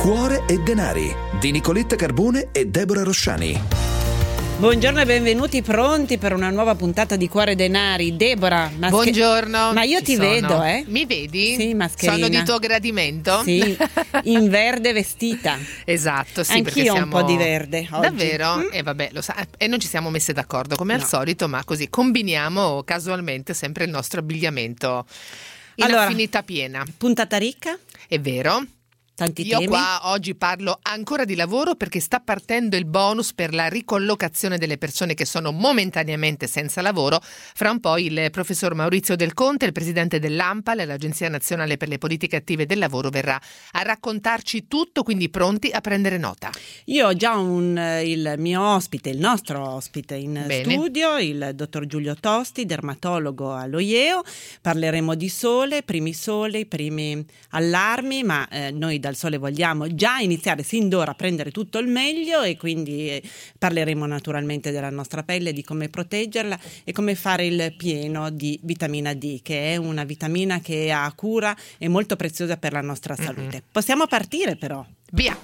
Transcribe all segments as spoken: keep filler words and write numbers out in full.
Cuore e denari di Nicoletta Carbone e Deborah Rosciani. Buongiorno e benvenuti, pronti per una nuova puntata di Cuore e Denari. Deborah, mascher- buongiorno. Ma io Ci ti sono. vedo, eh? Mi vedi? Sì, mascherina. Sono di tuo gradimento? Sì, in verde vestita. Esatto, sì, Anch'io perché ho siamo... un po' di verde oggi. Davvero? Mm? E vabbè, lo sa... E non ci siamo messe d'accordo come No. al solito, ma così combiniamo casualmente sempre il nostro abbigliamento in Allora, affinità piena. Puntata ricca, È vero? tanti Io temi. qua oggi parlo ancora di lavoro perché sta partendo il bonus per la ricollocazione delle persone che sono momentaneamente senza lavoro. Fra un po' il professor Maurizio Del Conte, il presidente dell'ANPAL, l'Agenzia Nazionale per le Politiche Attive del Lavoro, verrà a raccontarci tutto, quindi pronti a prendere nota. Io ho già un, il mio ospite, il nostro ospite in Bene. studio, il dottor Giulio Tosti, dermatologo allo I E O. Parleremo di sole, primi sole, primi allarmi, ma eh, noi dal sole vogliamo già iniziare sin d'ora a prendere tutto il meglio e quindi eh, parleremo naturalmente della nostra pelle, di come proteggerla e come fare il pieno di vitamina D, che è una vitamina che ha cura e molto preziosa per la nostra salute. Mm-hmm. Possiamo partire però? Via!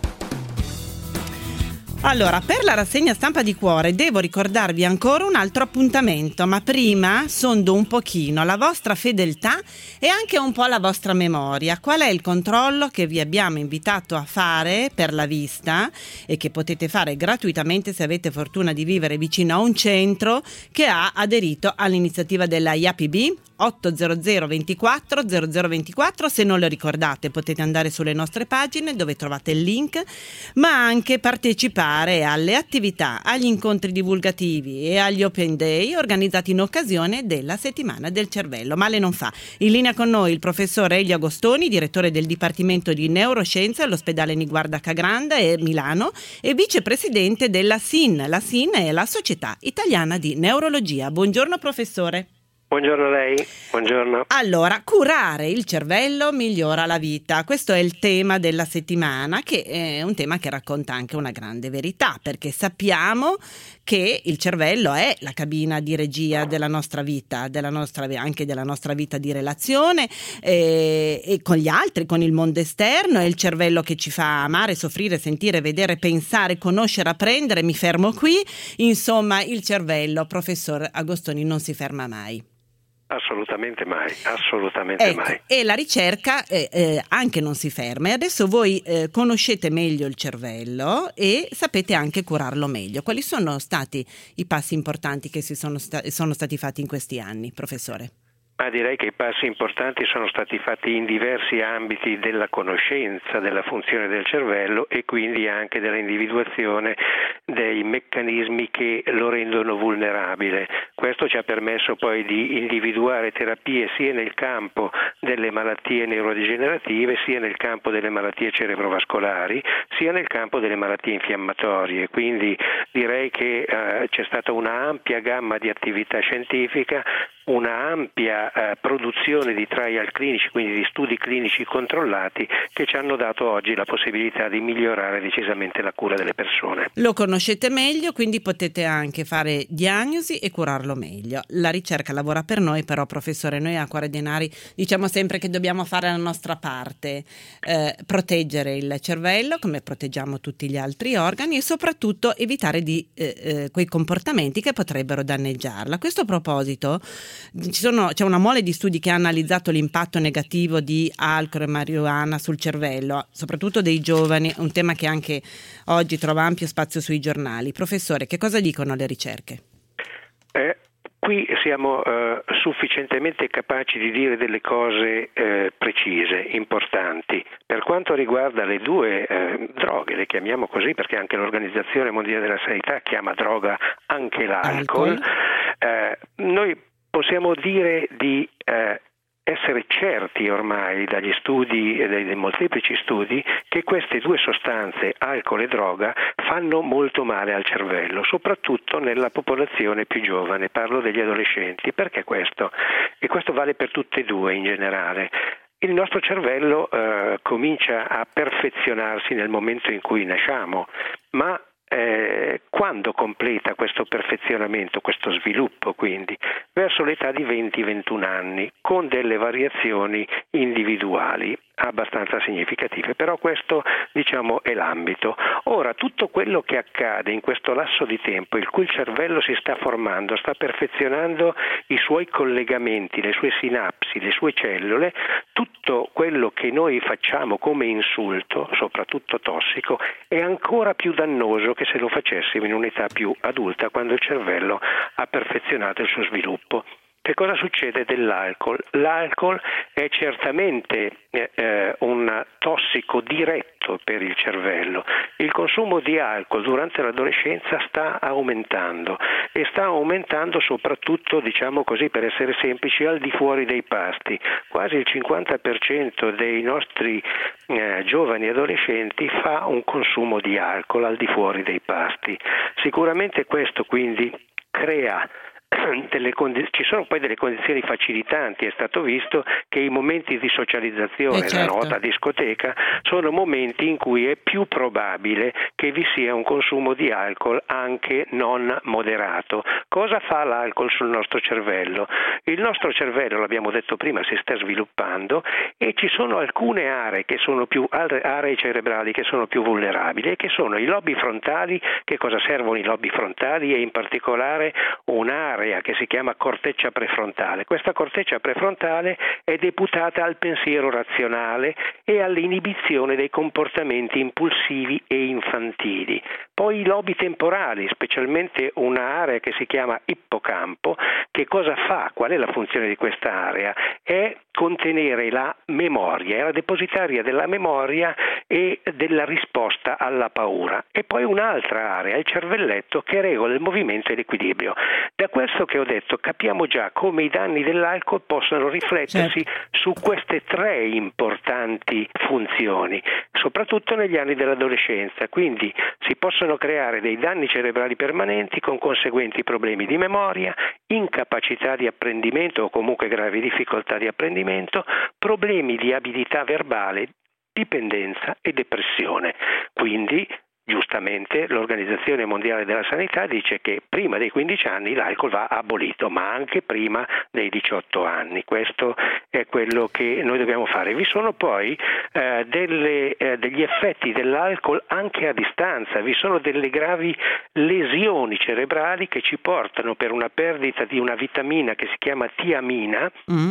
Allora, per la rassegna stampa di Cuore devo ricordarvi ancora un altro appuntamento, ma prima sondo un pochino la vostra fedeltà e anche un po' la vostra memoria. Qual è il controllo che vi abbiamo invitato a fare per la vista e che potete fare gratuitamente se avete fortuna di vivere vicino a un centro che ha aderito all'iniziativa della I A P B? otto zero zero ventiquattro zero zero ventiquattro. Se non lo ricordate potete andare sulle nostre pagine dove trovate il link, ma anche partecipare alle attività, agli incontri divulgativi e agli open day organizzati in occasione della settimana del cervello. Male non fa. In linea con noi il professor Elio Agostoni, direttore del Dipartimento di Neuroscienze all'ospedale Niguarda Cagranda e Milano e vicepresidente della S I N. La S I N è la Società Italiana di Neurologia. Buongiorno professore. Buongiorno a lei, buongiorno. Allora, curare il cervello migliora la vita. Questo è il tema della settimana, che è un tema che racconta anche una grande verità, perché sappiamo che il cervello è la cabina di regia della nostra vita, della nostra, anche della nostra vita di relazione eh, e con gli altri, con il mondo esterno. È il cervello che ci fa amare, soffrire, sentire, vedere, pensare, conoscere, apprendere. Mi fermo qui. Insomma, il cervello, professor Agostoni, non si ferma mai. Assolutamente mai, assolutamente ecco, mai. E la ricerca eh, eh, anche non si ferma. E adesso voi eh, conoscete meglio il cervello e sapete anche curarlo meglio. Quali sono stati i passi importanti che si sono, sta- sono stati fatti in questi anni, professore? Ma direi che i passi importanti sono stati fatti in diversi ambiti della conoscenza della funzione del cervello e quindi anche della individuazione dei meccanismi che lo rendono vulnerabile. Questo ci ha permesso poi di individuare terapie sia nel campo delle malattie neurodegenerative, sia nel campo delle malattie cerebrovascolari, sia nel campo delle malattie infiammatorie. Quindi direi che eh, c'è stata una ampia gamma di attività scientifica, una ampia eh, produzione di trial clinici, quindi di studi clinici controllati, che ci hanno dato oggi la possibilità di migliorare decisamente la cura delle persone. Lo conoscete meglio, quindi potete anche fare diagnosi e curarlo meglio. La ricerca lavora per noi, però professore, noi a Cuore Denari diciamo sempre che dobbiamo fare la nostra parte, eh, proteggere il cervello come proteggiamo tutti gli altri organi e soprattutto evitare di eh, eh, quei comportamenti che potrebbero danneggiarla. A questo proposito Ci sono, c'è una mole di studi che ha analizzato l'impatto negativo di alcol e marijuana sul cervello, soprattutto dei giovani, un tema che anche oggi trova ampio spazio sui giornali. Professore, che cosa dicono le ricerche? Eh, qui siamo eh, sufficientemente capaci di dire delle cose eh, precise, importanti. Per quanto riguarda le due eh, droghe, le chiamiamo così perché anche l'Organizzazione Mondiale della Sanità chiama droga anche l'alcol, eh, noi possiamo dire di eh, essere certi ormai dagli studi e dai molteplici studi che queste due sostanze, alcol e droga, fanno molto male al cervello, soprattutto nella popolazione più giovane, parlo degli adolescenti. Perché questo? E questo vale per tutte e due in generale. Il nostro cervello eh, comincia a perfezionarsi nel momento in cui nasciamo, ma Eh, quando completa questo perfezionamento, questo sviluppo quindi? Verso l'età di venti ventuno anni, con delle variazioni individuali. abbastanza significative, però questo diciamo è l'ambito. Ora, tutto quello che accade in questo lasso di tempo, in cui il cervello si sta formando, sta perfezionando i suoi collegamenti, le sue sinapsi, le sue cellule, tutto quello che noi facciamo come insulto, soprattutto tossico, è ancora più dannoso che se lo facessimo in un'età più adulta, quando il cervello ha perfezionato il suo sviluppo. Che cosa succede dell'alcol? L'alcol è certamente eh, un tossico diretto per il cervello. Il consumo di alcol durante l'adolescenza sta aumentando e sta aumentando soprattutto, diciamo così, per essere semplici, al di fuori dei pasti. Quasi il cinquanta per cento dei nostri eh, giovani adolescenti fa un consumo di alcol al di fuori dei pasti. Sicuramente questo quindi crea Delle condi- ci sono poi delle condizioni facilitanti. È stato visto che i momenti di socializzazione, eh certo. la nota discoteca, sono momenti in cui è più probabile che vi sia un consumo di alcol anche non moderato. Cosa fa l'alcol sul nostro cervello? Il nostro cervello, l'abbiamo detto prima, si sta sviluppando e ci sono alcune aree che sono più aree cerebrali che sono più vulnerabili e che sono i lobi frontali. Che cosa servono i lobi frontali? E in particolare un'area che si chiama corteccia prefrontale. Questa corteccia prefrontale è deputata al pensiero razionale e all'inibizione dei comportamenti impulsivi e infantili. Poi i lobi temporali, specialmente un'area che si chiama ippocampo. Che cosa fa? Qual è la funzione di questa area? È contenere la memoria, è la depositaria della memoria e della risposta alla paura. E poi un'altra area, il cervelletto, che regola il movimento e l'equilibrio. Da questo che ho detto capiamo già come i danni dell'alcol possono riflettersi certo. su queste tre importanti funzioni, soprattutto negli anni dell'adolescenza. Quindi si possono creare dei danni cerebrali permanenti con conseguenti problemi di memoria, incapacità di apprendimento o comunque gravi difficoltà di apprendimento, problemi di abilità verbale, dipendenza e depressione. Quindi giustamente l'Organizzazione Mondiale della Sanità dice che prima dei quindici anni l'alcol va abolito, ma anche prima dei diciotto anni. Questo è quello che noi dobbiamo fare. Vi sono poi eh, delle, eh, degli effetti dell'alcol anche a distanza, vi sono delle gravi lesioni cerebrali che ci portano, per una perdita di una vitamina che si chiama tiamina, mm.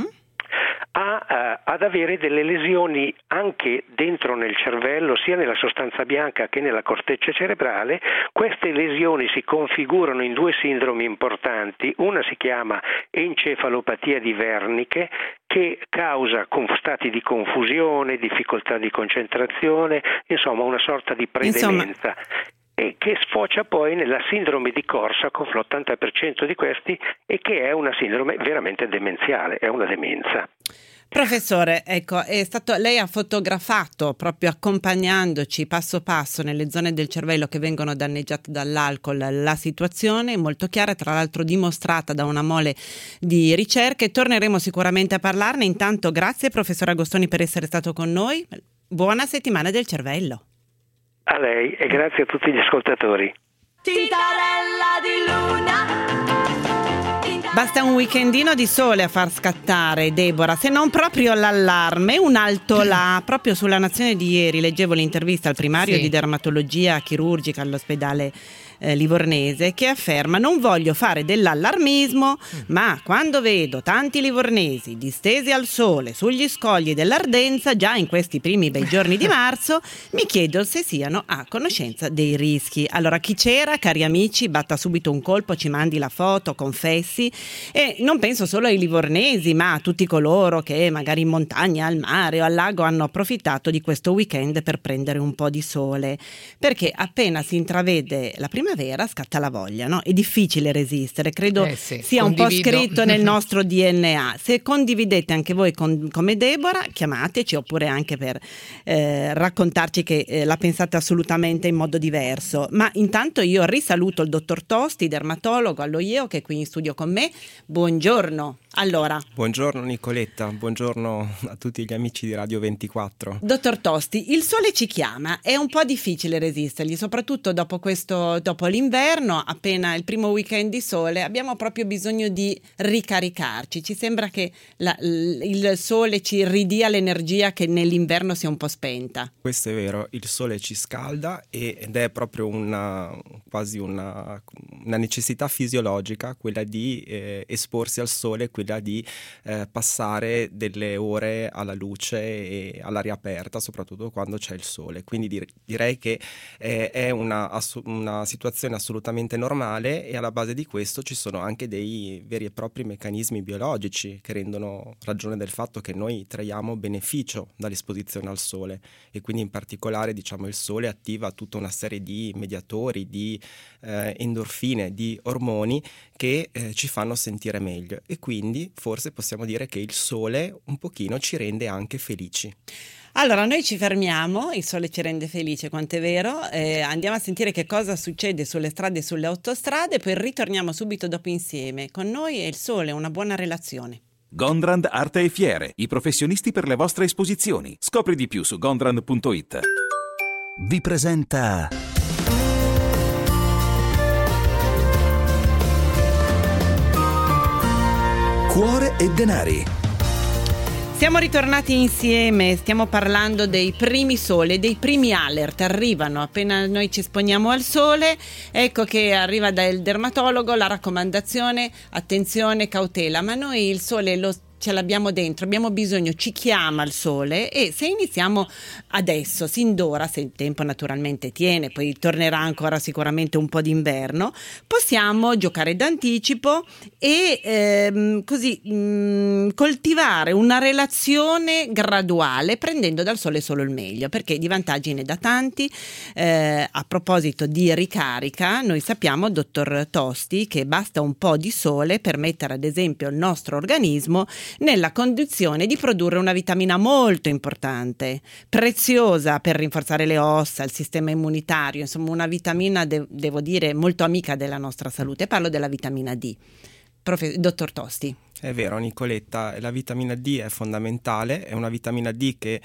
A, uh, ad avere delle lesioni anche dentro nel cervello, sia nella sostanza bianca che nella corteccia cerebrale. Queste lesioni si configurano in due sindromi importanti. Una si chiama encefalopatia di Wernicke, che causa stati di confusione, difficoltà di concentrazione, insomma una sorta di predemenza. Insomma... e che sfocia poi nella sindrome di Korsakoff, l'ottanta per cento di questi, e che è una sindrome veramente demenziale, è una demenza. Professore, ecco, è stato, lei ha fotografato, proprio accompagnandoci passo passo nelle zone del cervello che vengono danneggiate dall'alcol, la situazione molto chiara, tra l'altro dimostrata da una mole di ricerche. Torneremo sicuramente a parlarne. Intanto grazie professor Agostoni per essere stato con noi. Buona settimana del cervello. A lei e grazie a tutti gli ascoltatori. Tintarella di luna. Basta un weekendino di sole a far scattare, Deborah, se non proprio l'allarme. Un alto là, proprio sulla Nazione di ieri leggevo l'intervista al primario sì. di dermatologia chirurgica all'ospedale eh, livornese, che afferma: non voglio fare dell'allarmismo, mm. ma quando vedo tanti livornesi distesi al sole sugli scogli dell'Ardenza già in questi primi bei giorni di marzo, mi chiedo se siano a conoscenza dei rischi. Allora, chi c'era, cari amici, batta subito un colpo, ci mandi la foto, confessi. E non penso solo ai livornesi, ma a tutti coloro che magari in montagna, al mare o al lago hanno approfittato di questo weekend per prendere un po' di sole, perché appena si intravede la primavera scatta la voglia, no? È difficile resistere, credo eh sì, sia condivido. un po' scritto nel nostro D N A. Se condividete anche voi con, come Deborah, chiamateci, oppure anche per eh, raccontarci che eh, la pensate assolutamente in modo diverso. Ma intanto io risaluto il dottor Tosti, dermatologo allo I E O, che è qui in studio con me. Buongiorno. Allora. Buongiorno Nicoletta, buongiorno a tutti gli amici di Radio ventiquattro. Dottor Tosti, il sole ci chiama, è un po' difficile resistergli, soprattutto dopo questo dopo dopo l'inverno, appena il primo weekend di sole, abbiamo proprio bisogno di ricaricarci. Ci sembra che la, il sole ci ridia l'energia che nell'inverno si è un po' spenta. Questo è vero, il sole ci scalda ed è proprio una quasi una, una necessità fisiologica quella di eh, esporsi al sole, quella di eh, passare delle ore alla luce e all'aria aperta, soprattutto quando c'è il sole. Quindi dir- direi che eh, è una, ass- una situazione assolutamente normale, e alla base di questo ci sono anche dei veri e propri meccanismi biologici che rendono ragione del fatto che noi traiamo beneficio dall'esposizione al sole, e quindi in particolare, diciamo, il sole attiva tutta una serie di mediatori, di eh, endorfine, di ormoni che eh, ci fanno sentire meglio, e quindi forse possiamo dire che il sole un pochino ci rende anche felici. Allora, noi ci fermiamo, il sole ci rende felice, quanto è vero, eh, andiamo a sentire che cosa succede sulle strade e sulle autostrade, poi ritorniamo subito dopo insieme. Con noi e il sole, una buona relazione. Gondrand Arte e Fiere, i professionisti per le vostre esposizioni. Scopri di più su gondrand punto it. Vi presenta Cuore e Denari. Siamo ritornati insieme, stiamo parlando dei primi sole, dei primi alert. Arrivano appena noi ci esponiamo al sole, ecco che arriva dal dermatologo la raccomandazione: attenzione, cautela, ma noi il sole lo ce l'abbiamo dentro, abbiamo bisogno, ci chiama il sole, e se iniziamo adesso, sin d'ora, se il tempo naturalmente tiene, poi tornerà ancora sicuramente un po' d'inverno, possiamo giocare d'anticipo e ehm, così mh, coltivare una relazione graduale, prendendo dal sole solo il meglio, perché di vantaggi ne dà tanti. Eh, a proposito di ricarica, noi sappiamo, dottor Tosti, che basta un po' di sole per mettere ad esempio il nostro organismo nella condizione di produrre una vitamina molto importante, preziosa per rinforzare le ossa, il sistema immunitario, insomma una vitamina, de- devo dire, molto amica della nostra salute. Parlo della vitamina D. Profe- dottor Tosti. È vero, Nicoletta, la vitamina D è fondamentale, è una vitamina D che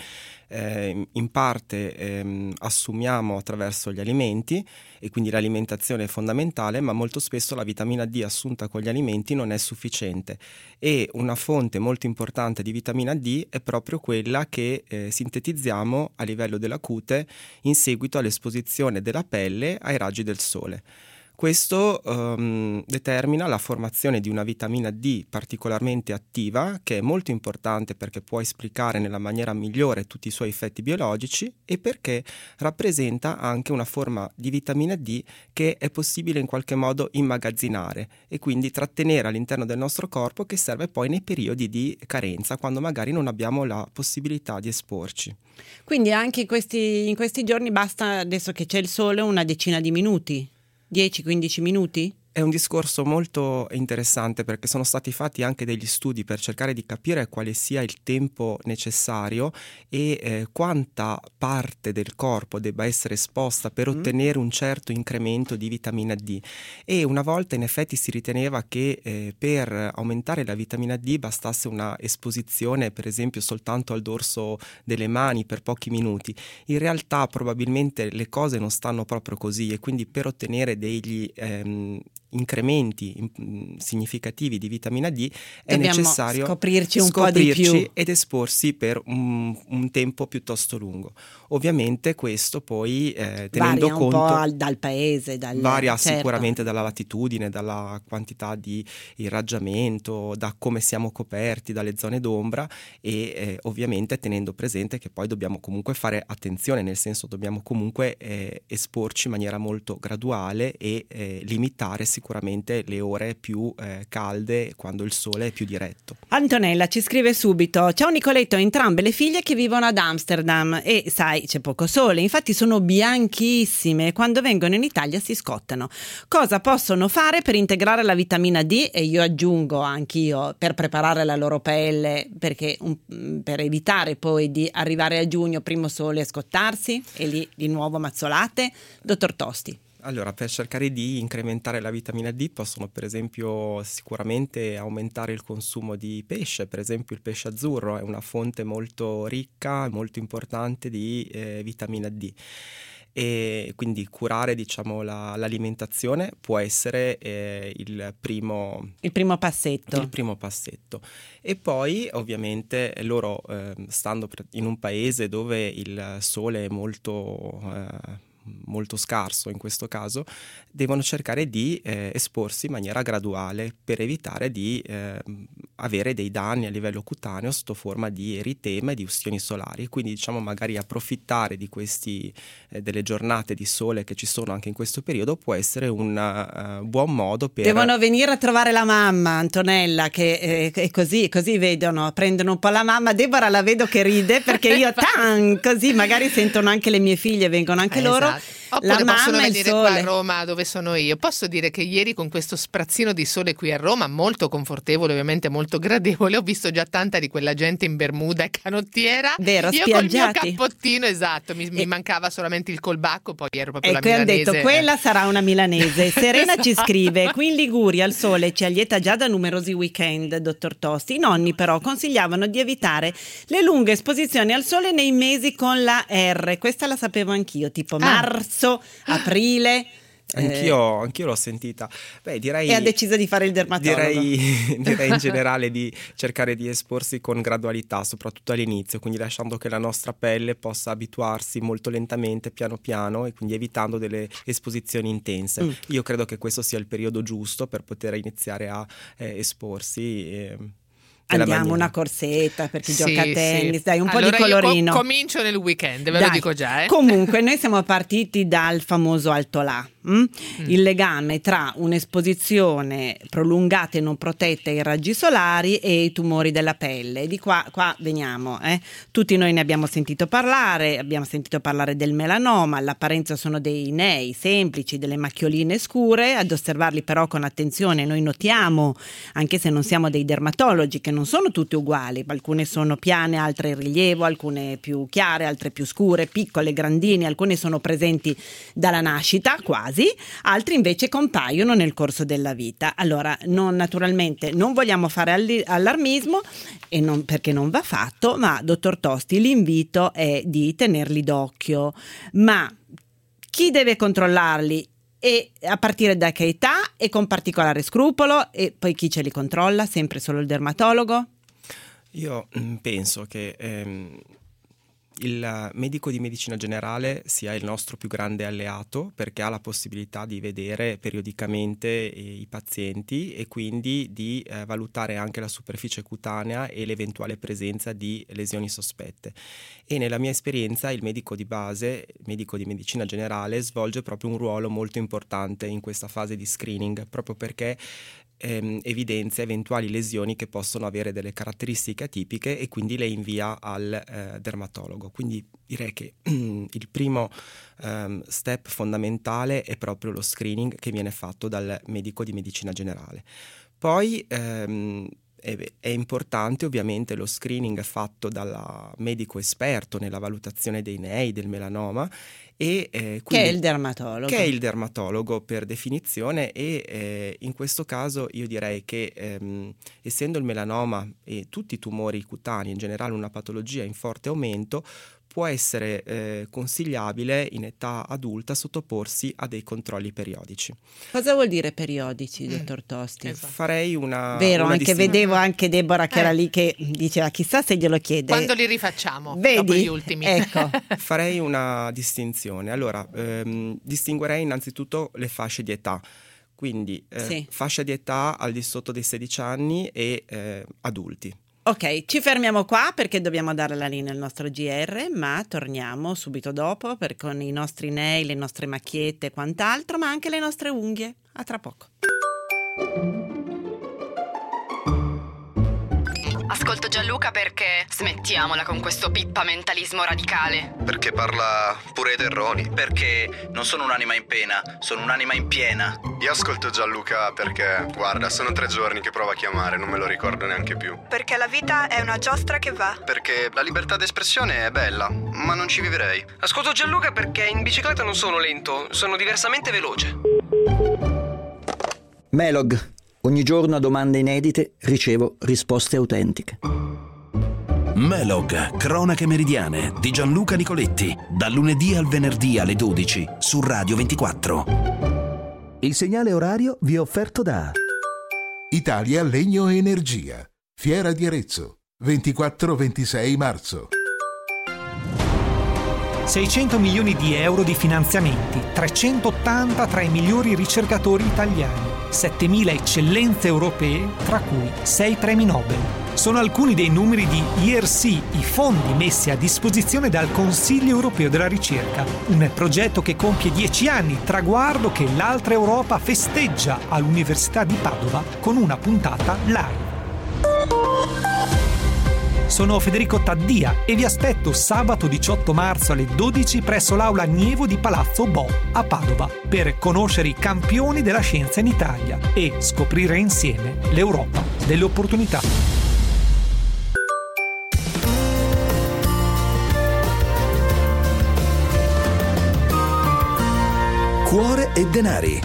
eh, in parte eh, assumiamo attraverso gli alimenti, e quindi l'alimentazione è fondamentale, ma molto spesso la vitamina D assunta con gli alimenti non è sufficiente, e una fonte molto importante di vitamina D è proprio quella che eh, sintetizziamo a livello della cute in seguito all'esposizione della pelle ai raggi del sole. Questo um, determina la formazione di una vitamina D particolarmente attiva, che è molto importante perché può esplicare nella maniera migliore tutti i suoi effetti biologici, e perché rappresenta anche una forma di vitamina D che è possibile in qualche modo immagazzinare e quindi trattenere all'interno del nostro corpo, che serve poi nei periodi di carenza, quando magari non abbiamo la possibilità di esporci. Quindi anche in questi, in questi giorni basta, adesso che c'è il sole, una decina di minuti? dieci quindici minuti? È un discorso molto interessante, perché sono stati fatti anche degli studi per cercare di capire quale sia il tempo necessario e eh, quanta parte del corpo debba essere esposta per ottenere un certo incremento di vitamina D. E una volta in effetti si riteneva che eh, per aumentare la vitamina D bastasse una esposizione, per esempio, soltanto al dorso delle mani per pochi minuti. In realtà probabilmente le cose non stanno proprio così, e quindi per ottenere degli ehm, incrementi in, significativi di vitamina D è Dobbiamo necessario scoprirci un scoprirci po' di più ed esporsi per un, un tempo piuttosto lungo. Ovviamente questo poi eh, tenendo varia conto un po' al, dal paese, dal, varia certo. sicuramente dalla latitudine, dalla quantità di irraggiamento, da come siamo coperti, dalle zone d'ombra, e eh, ovviamente tenendo presente che poi dobbiamo comunque fare attenzione, nel senso dobbiamo comunque eh, esporci in maniera molto graduale e eh, limitare sicuramente le ore più eh, calde, quando il sole è più diretto. Antonella ci scrive subito: ciao Nicoletto, ho entrambe le figlie che vivono ad Amsterdam e sai c'è poco sole, infatti sono bianchissime e quando vengono in Italia si scottano. Cosa possono fare per integrare la vitamina D? E io aggiungo anch'io per preparare la loro pelle, perché um, per evitare poi di arrivare a giugno primo sole e scottarsi e lì di nuovo mazzolate. Dottor Tosti. Allora, per cercare di incrementare la vitamina D possono per esempio sicuramente aumentare il consumo di pesce. Per esempio il pesce azzurro è una fonte molto ricca, molto importante di eh, vitamina D. e quindi curare, diciamo, la, l'alimentazione può essere eh, il primo il primo passetto il primo passetto e poi ovviamente loro eh, stando in un paese dove il sole è molto eh, molto scarso in questo caso, devono cercare di eh, esporsi in maniera graduale per evitare di eh, avere dei danni a livello cutaneo sotto forma di eritema e di ustioni solari. Quindi diciamo magari approfittare di questi eh, delle giornate di sole che ci sono anche in questo periodo può essere un uh, buon modo per... Devono venire a trovare la mamma, Antonella, che eh, è così, così vedono, prendono un po' la mamma. Deborah la vedo che ride perché io tan, così magari sentono anche le mie figlie, vengono anche eh, loro. Esatto. Oppure La possono mamma e il venire qua a sole. Roma dove sono io. Posso dire che ieri con questo sprazzino di sole qui a Roma, molto confortevole, ovviamente molto gradevole, ho visto già tanta di quella gente in bermuda e canottiera. Vero, io col mio spiaggiati. cappottino, esatto, mi, E- mi mancava solamente il colbacco, poi ero proprio E la qui hanno milanese. detto quella sarà una milanese. Serena ci scrive: qui in Liguria il sole ci allieta già da numerosi weekend, dottor Tosti. I nonni però consigliavano di evitare le lunghe esposizioni al sole nei mesi con la R. Questa la sapevo anch'io, tipo Ah. marzo, aprile. Anch'io, anch'io l'ho sentita. Beh, direi... E ha deciso di fare il dermatologo. Direi, direi in generale di cercare di esporsi con gradualità, soprattutto all'inizio, quindi lasciando che la nostra pelle possa abituarsi molto lentamente, piano piano, e quindi evitando delle esposizioni intense. Mm. Io credo che questo sia il periodo giusto per poter iniziare a eh, esporsi. E... Andiamo una corsetta per chi Sì, gioca a tennis, sì. dai, un Allora po' di colorino. Io co- comincio nel weekend, ve lo Dai. dico già. Eh. Comunque noi siamo partiti dal famoso Altolà, mm? Mm. il legame tra un'esposizione prolungata e non protetta ai raggi solari e i tumori della pelle. Di qua, qua veniamo, eh? Tutti noi ne abbiamo sentito parlare, abbiamo sentito parlare del melanoma, all'apparenza sono dei nei semplici, delle macchioline scure, ad osservarli però con attenzione noi notiamo, anche se non siamo dei dermatologi, che non sono tutte uguali, alcune sono piane, altre in rilievo, alcune più chiare, altre più scure, piccole, grandine, alcune sono presenti dalla nascita quasi, altri invece compaiono nel corso della vita. Allora, non, naturalmente non vogliamo fare alli- allarmismo e non, perché non va fatto, ma dottor Tosti, l'invito è di tenerli d'occhio. Ma chi deve controllarli? E a partire da che età e con particolare scrupolo? E poi chi ce li controlla? Sempre solo il dermatologo? Io mh, penso che ehm, il medico di medicina generale sia il nostro più grande alleato, perché ha la possibilità di vedere periodicamente i pazienti e quindi di eh, valutare anche la superficie cutanea e l'eventuale presenza di lesioni sospette. E nella mia esperienza il medico di base, il medico di medicina generale, svolge proprio un ruolo molto importante in questa fase di screening, proprio perché ehm, evidenzia eventuali lesioni che possono avere delle caratteristiche atipiche e quindi le invia al eh, dermatologo. Quindi direi che il primo um, step fondamentale è proprio lo screening che viene fatto dal medico di medicina generale. Poi um, è, è importante ovviamente lo screening fatto dal medico esperto nella valutazione dei nei, del melanoma, e, eh, quindi, che è il dermatologo. Che è il dermatologo per definizione, e eh, in questo caso io direi che ehm, essendo il melanoma e tutti i tumori cutanei in generale una patologia in forte aumento, può essere eh, consigliabile in età adulta sottoporsi a dei controlli periodici. Cosa vuol dire periodici, Mm. dottor Tosti? Esatto. Farei una... Vero, una anche distin- vedevo anche Deborah che Eh. era lì che diceva chissà se glielo chiede. Quando li rifacciamo? Vedi? Dopo gli ultimi. Ecco. Farei una distinzione. Allora, ehm, distinguerei innanzitutto le fasce di età. Quindi eh, Sì. fascia di età al di sotto dei sedici anni e eh, adulti. Ok, ci fermiamo qua perché dobbiamo dare la linea al nostro G R, ma torniamo subito dopo per, con i nostri nei, le nostre macchiette e quant'altro, ma anche le nostre unghie. A tra poco. Ascolto Gianluca perché smettiamola con questo pippamentalismo radicale. Perché parla pure ai terroni. Perché non sono un'anima in pena, sono un'anima in piena. Io ascolto Gianluca perché, guarda, sono tre giorni che provo a chiamare, non me lo ricordo neanche più. Perché la vita è una giostra che va. Perché la libertà d'espressione è bella, ma non ci vivrei. Ascolto Gianluca perché in bicicletta non sono lento, sono diversamente veloce. Melog. Ogni giorno a domande inedite ricevo risposte autentiche. Melog, cronache meridiane di Gianluca Nicoletti, dal lunedì al venerdì alle dodici su Radio ventiquattro. Il segnale orario vi è offerto da Italia Legno e Energia, Fiera di Arezzo, ventiquattro ventisei marzo. seicento milioni di euro di finanziamenti, trecentottanta tra i migliori ricercatori italiani, settemila eccellenze europee, tra cui sei premi Nobel. Sono alcuni dei numeri di I R C, i fondi messi a disposizione dal Consiglio Europeo della Ricerca, un progetto che compie dieci anni, traguardo che l'altra Europa festeggia all'Università di Padova con una puntata live. Sono Federico Taddia e vi aspetto sabato diciotto marzo alle dodici presso l'Aula Nievo di Palazzo Bo a Padova per conoscere i campioni della scienza in Italia e scoprire insieme l'Europa delle opportunità. Cuore e denari.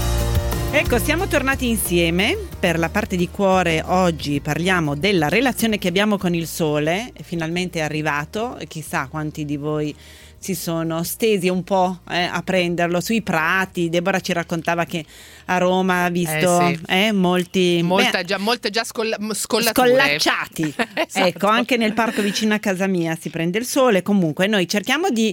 Ecco, siamo tornati insieme. Per la parte di cuore oggi parliamo della relazione che abbiamo con il sole. Finalmente è arrivato, e chissà quanti di voi si sono stesi un po' eh, a prenderlo sui prati. Deborah ci raccontava che a Roma ha visto eh, sì. eh, molti Molta beh, già, molte già scolla, scollature. Scollacciati. Esatto. Ecco, anche nel parco vicino a casa mia si prende il sole. Comunque noi cerchiamo di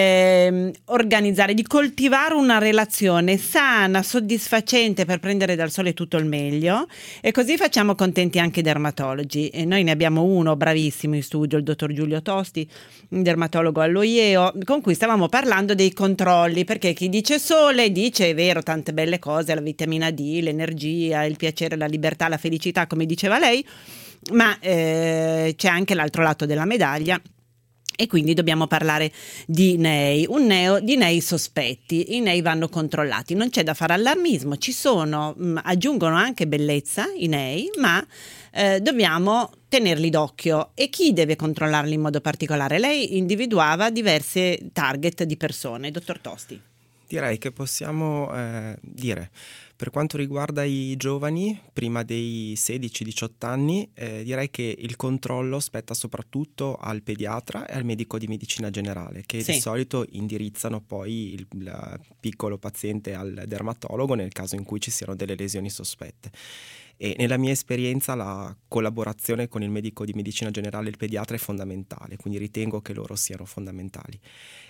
eh, organizzare, di coltivare una relazione sana, soddisfacente per prendere dal sole tutto il meglio, e così facciamo contenti anche i dermatologi. E noi ne abbiamo uno bravissimo in studio, il dottor Giulio Tosti, un dermatologo all'O I E O, con cui stavamo parlando dei controlli, perché chi dice sole dice, è vero, tante belle cose, la vitamina D, l'energia, il piacere, la libertà, la felicità, come diceva lei, ma eh, c'è anche l'altro lato della medaglia. E quindi dobbiamo parlare di N E I, un neo di N E I sospetti. I N E I vanno controllati, non c'è da fare allarmismo, ci sono, mh, aggiungono anche bellezza i N E I, ma eh, dobbiamo tenerli d'occhio. E chi deve controllarli in modo particolare? Lei individuava diverse target di persone, dottor Tosti. Direi che possiamo eh, dire, per quanto riguarda i giovani, prima dei sedici diciotto anni, eh, direi che il controllo spetta soprattutto al pediatra e al medico di medicina generale, che sì. di solito indirizzano poi il, il piccolo paziente al dermatologo nel caso in cui ci siano delle lesioni sospette. E nella mia esperienza la collaborazione con il medico di medicina generale e il pediatra è fondamentale, quindi ritengo che loro siano fondamentali.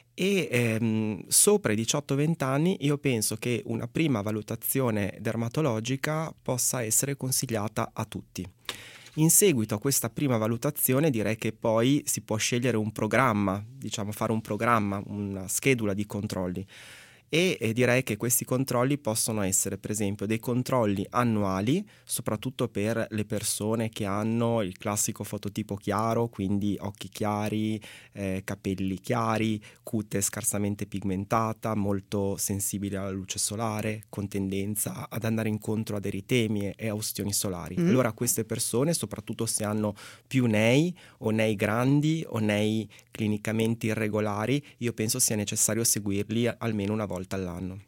E ehm, sopra i diciotto venti anni io penso che una prima valutazione dermatologica possa essere consigliata a tutti. In seguito a questa prima valutazione direi che poi si può scegliere un programma, diciamo fare un programma, una schedula di controlli. E eh, direi che questi controlli possono essere per esempio dei controlli annuali, soprattutto per le persone che hanno il classico fototipo chiaro, quindi occhi chiari, eh, capelli chiari, cute scarsamente pigmentata, molto sensibile alla luce solare, con tendenza ad andare incontro ad eritemi e a ustioni solari. Mm. Allora queste persone, soprattutto se hanno più N E I o N E I grandi o N E I clinicamente irregolari, io penso sia necessario seguirli almeno una volta all'anno.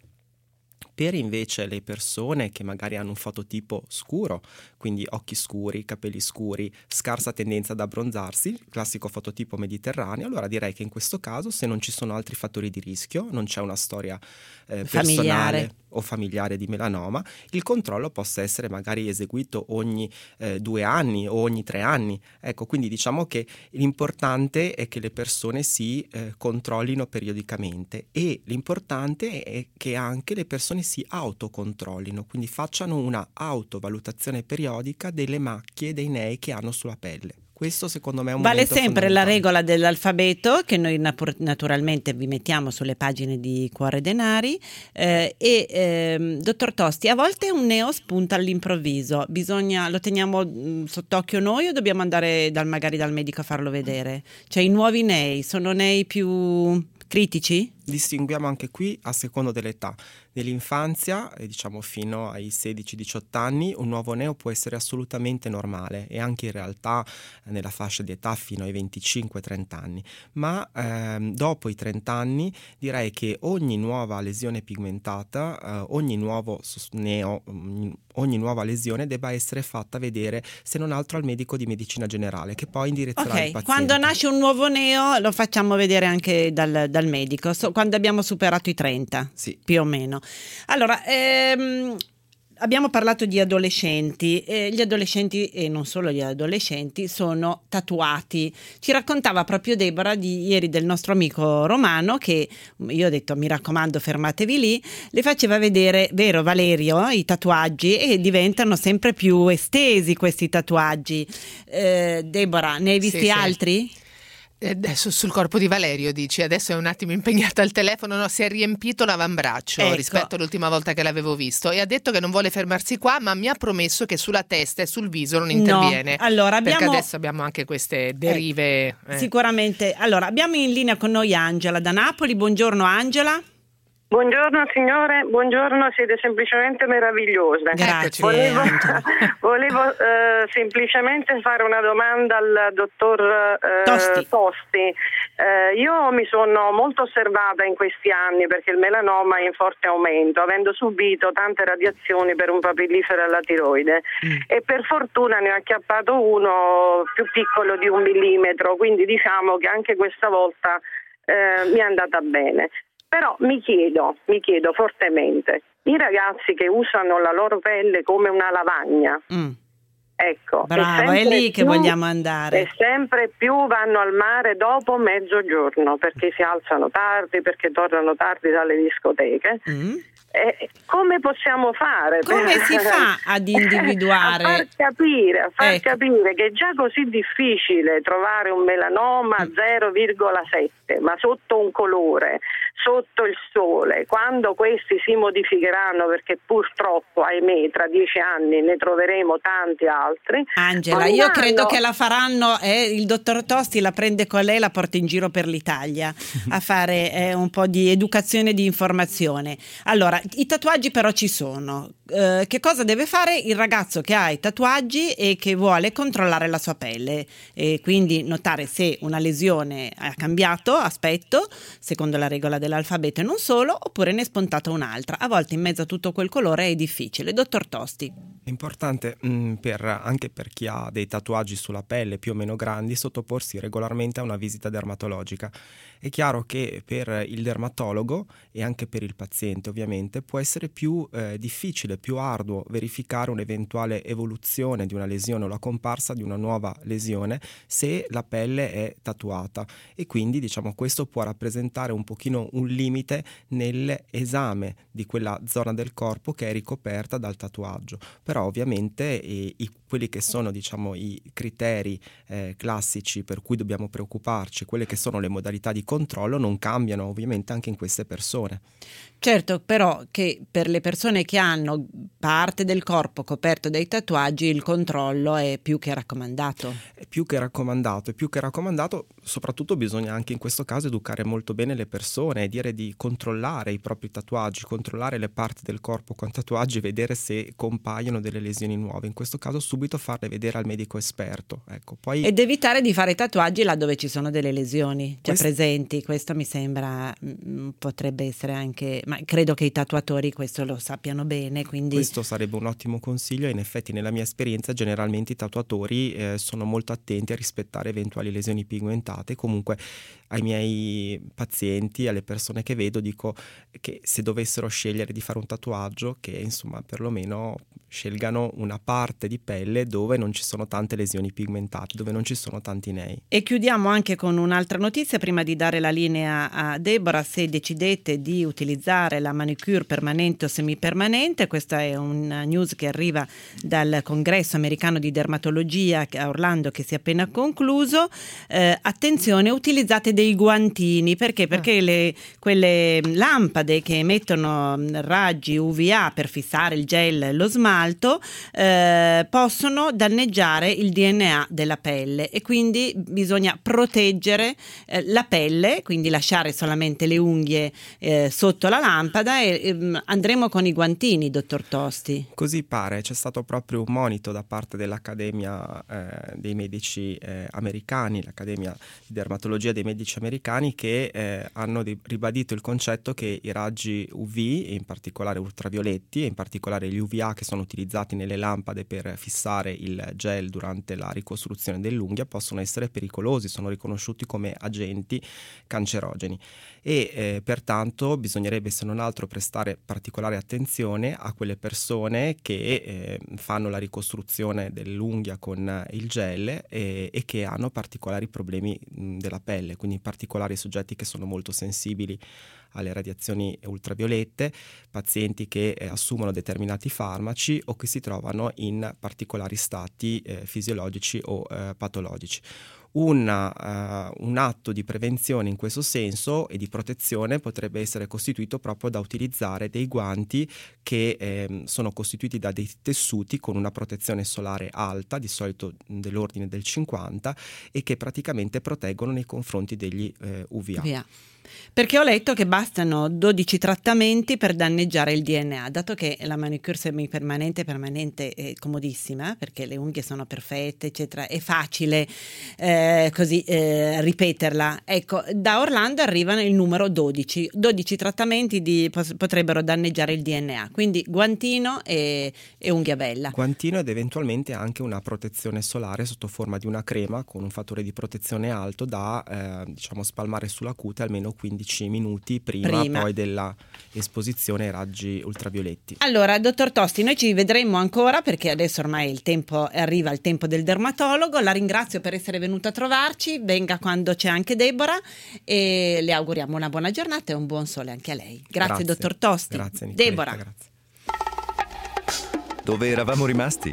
Per invece le persone che magari hanno un fototipo scuro, quindi occhi scuri, capelli scuri, scarsa tendenza ad abbronzarsi, classico fototipo mediterraneo, allora direi che in questo caso, se non ci sono altri fattori di rischio, non c'è una storia eh, personale familiare o familiare di melanoma, il controllo possa essere magari eseguito ogni eh, due anni o ogni tre anni. Ecco, quindi diciamo che l'importante è che le persone si eh, controllino periodicamente, e l'importante è che anche le persone si autocontrollino, quindi facciano una autovalutazione periodica delle macchie dei N E I che hanno sulla pelle. Questo secondo me è un vale momento sempre la regola dell'alfabeto, che noi nap- naturalmente vi mettiamo sulle pagine di Cuore Denari, eh, e ehm, dottor Tosti, a volte un neo spunta all'improvviso, bisogna, lo teniamo mh, sott'occhio noi o dobbiamo andare dal, magari dal medico a farlo vedere? Cioè i nuovi N E I sono N E I più critici? distinguiamo anche qui a secondo dell'età. Nell'infanzia, eh, diciamo fino ai sedici diciotto anni, un nuovo neo può essere assolutamente normale e anche in realtà eh, nella fascia di età fino ai venticinque trenta anni, ma ehm, dopo i trenta anni direi che ogni nuova lesione pigmentata, eh, ogni nuovo neo, ogni nuova lesione debba essere fatta vedere se non altro al medico di medicina generale, che poi indirizzerà okay. il paziente. Quando nasce un nuovo neo lo facciamo vedere anche dal, dal medico, so, quando abbiamo superato i trenta, sì. più o meno. Allora, ehm, abbiamo parlato di adolescenti, eh, gli adolescenti e non solo gli adolescenti sono tatuati. Ci raccontava proprio Deborah di ieri del nostro amico Romano che, io ho detto mi raccomando fermatevi lì, le faceva vedere, vero Valerio, i tatuaggi e diventano sempre più estesi questi tatuaggi. Eh, Deborah, ne hai visti sì, altri? Sì. Adesso sul corpo di Valerio dici, adesso è un attimo impegnato al telefono, no, si è riempito l'avambraccio ecco. rispetto all'ultima volta che l'avevo visto e ha detto che non vuole fermarsi qua, ma mi ha promesso che sulla testa e sul viso non interviene. No. Allora, abbiamo... perché adesso abbiamo anche queste derive. Eh, eh. Sicuramente. Allora, abbiamo in linea con noi Angela da Napoli. Buongiorno Angela. Buongiorno signore, buongiorno, siete semplicemente meravigliose. Grazie. Volevo, volevo eh, semplicemente fare una domanda al dottor eh, Tosti. Tosti. Eh, io mi sono molto osservata in questi anni perché il melanoma è in forte aumento, avendo subito tante radiazioni per un papillifero alla tiroide mm. e per fortuna ne ho acchiappato uno più piccolo di un millimetro, quindi diciamo che anche questa volta eh, mi è andata bene. Però mi chiedo, mi chiedo fortemente, i ragazzi che usano la loro pelle come una lavagna, mm. ecco, bravo, è lì che più, vogliamo andare. E sempre più vanno al mare dopo mezzogiorno, perché si alzano tardi, perché tornano tardi dalle discoteche. Mm. Eh, come possiamo fare? Come per... si fa ad individuare? A far capire, a far ecco. capire che è già così difficile trovare un melanoma zero virgola sette, ma sotto un colore, sotto il sole, quando questi si modificheranno, perché purtroppo, ahimè, tra dieci anni ne troveremo tanti altri. Angela, io anno... credo che la faranno, eh, il dottor Tosti la prende con lei e la porta in giro per l'Italia a fare eh, un po' di educazione e di informazione. Allora, i tatuaggi però ci sono. Eh, che cosa deve fare il ragazzo che ha i tatuaggi e che vuole controllare la sua pelle e quindi notare se una lesione ha cambiato aspetto secondo la regola dell'alfabeto e non solo, oppure ne è spuntata un'altra. A volte in mezzo a tutto quel colore è difficile. Dottor Tosti. È importante mh, per, anche per chi ha dei tatuaggi sulla pelle più o meno grandi sottoporsi regolarmente a una visita dermatologica. È chiaro che per il dermatologo e anche per il paziente ovviamente può essere più eh, difficile, più arduo verificare un'eventuale evoluzione di una lesione o la comparsa di una nuova lesione se la pelle è tatuata e quindi diciamo questo può rappresentare un pochino un limite nell'esame di quella zona del corpo che è ricoperta dal tatuaggio. Però ovviamente eh, i, quelli che sono diciamo i criteri eh, classici per cui dobbiamo preoccuparci, quelle che sono le modalità di controllo non cambiano ovviamente anche in queste persone. Certo, però che per le persone che hanno parte del corpo coperto dai tatuaggi il controllo è più che raccomandato. È più che raccomandato, è più che raccomandato, soprattutto bisogna anche in questo caso educare molto bene le persone e dire di controllare i propri tatuaggi, controllare le parti del corpo con tatuaggi e vedere se compaiono delle lesioni nuove. In questo caso subito farle vedere al medico esperto. Ecco, poi... Ed evitare di fare tatuaggi là dove ci sono delle lesioni già Quest... presenti. Questo mi sembra mh, potrebbe essere anche, ma credo che i tatuatori questo lo sappiano bene, quindi questo sarebbe un ottimo consiglio e in effetti nella mia esperienza generalmente i tatuatori eh, sono molto attenti a rispettare eventuali lesioni pigmentate. Comunque ai miei pazienti, alle persone che vedo dico che se dovessero scegliere di fare un tatuaggio che insomma perlomeno scelgano una parte di pelle dove non ci sono tante lesioni pigmentate, dove non ci sono tanti nei. E chiudiamo anche con un'altra notizia prima di dare la linea a Deborah. Se decidete di utilizzare la manicure permanente o semipermanente, questa è una news che arriva dal congresso americano di dermatologia a Orlando che si è appena concluso, eh, attenzione, utilizzate dei guantini. Perché? Perché ah. le, quelle lampade che emettono raggi U V A per fissare il gel e lo smalto eh, possono danneggiare il D N A della pelle, e quindi bisogna proteggere eh, la pelle, quindi lasciare solamente le unghie eh, sotto la lampada, e eh, andremo con i guantini, dottor Tosti. Così pare, c'è stato proprio un monito da parte dell'Accademia eh, dei Medici eh, Americani, l'Accademia di Dermatologia dei Medici Americani, che eh, hanno di- ribadito il concetto che i raggi U V, in particolare ultravioletti, e in particolare gli U V A che sono utilizzati nelle lampade per fissare il gel durante la ricostruzione dell'unghia, possono essere pericolosi, sono riconosciuti come agenti cancerogeni, e eh, pertanto bisognerebbe, se non altro, prestare particolare attenzione a quelle persone che eh, fanno la ricostruzione dell'unghia con il gel e, e che hanno particolari problemi mh, della pelle, quindi in particolare i soggetti che sono molto sensibili alle radiazioni ultraviolette, pazienti che eh, assumono determinati farmaci o che si trovano in particolari stati eh, fisiologici o eh, patologici. Una, uh, un atto di prevenzione in questo senso e di protezione potrebbe essere costituito proprio da utilizzare dei guanti che eh, sono costituiti da dei tessuti con una protezione solare alta, di solito dell'ordine del cinquanta, e che praticamente proteggono nei confronti degli eh, U V A. Via. Perché ho letto che bastano dodici trattamenti per danneggiare il D N A, dato che la manicure semipermanente permanente è comodissima, perché le unghie sono perfette, eccetera, è facile eh, così eh, ripeterla. Ecco, da Orlando arrivano il numero dodici. dodici trattamenti di, potrebbero danneggiare il D N A, quindi guantino e, e unghia bella. Guantino ed eventualmente anche una protezione solare sotto forma di una crema con un fattore di protezione alto da eh, diciamo spalmare sulla cute almeno quindici minuti prima, prima poi della esposizione ai raggi ultravioletti. Allora, dottor Tosti, noi ci vedremo ancora, perché adesso ormai il tempo arriva il tempo del dermatologo. La ringrazio per essere venuta a trovarci, venga quando c'è anche Deborah, e le auguriamo una buona giornata e un buon sole anche a lei. Grazie, grazie. Dottor Tosti. Grazie, Nicoletta, Deborah. Grazie. Dove eravamo rimasti?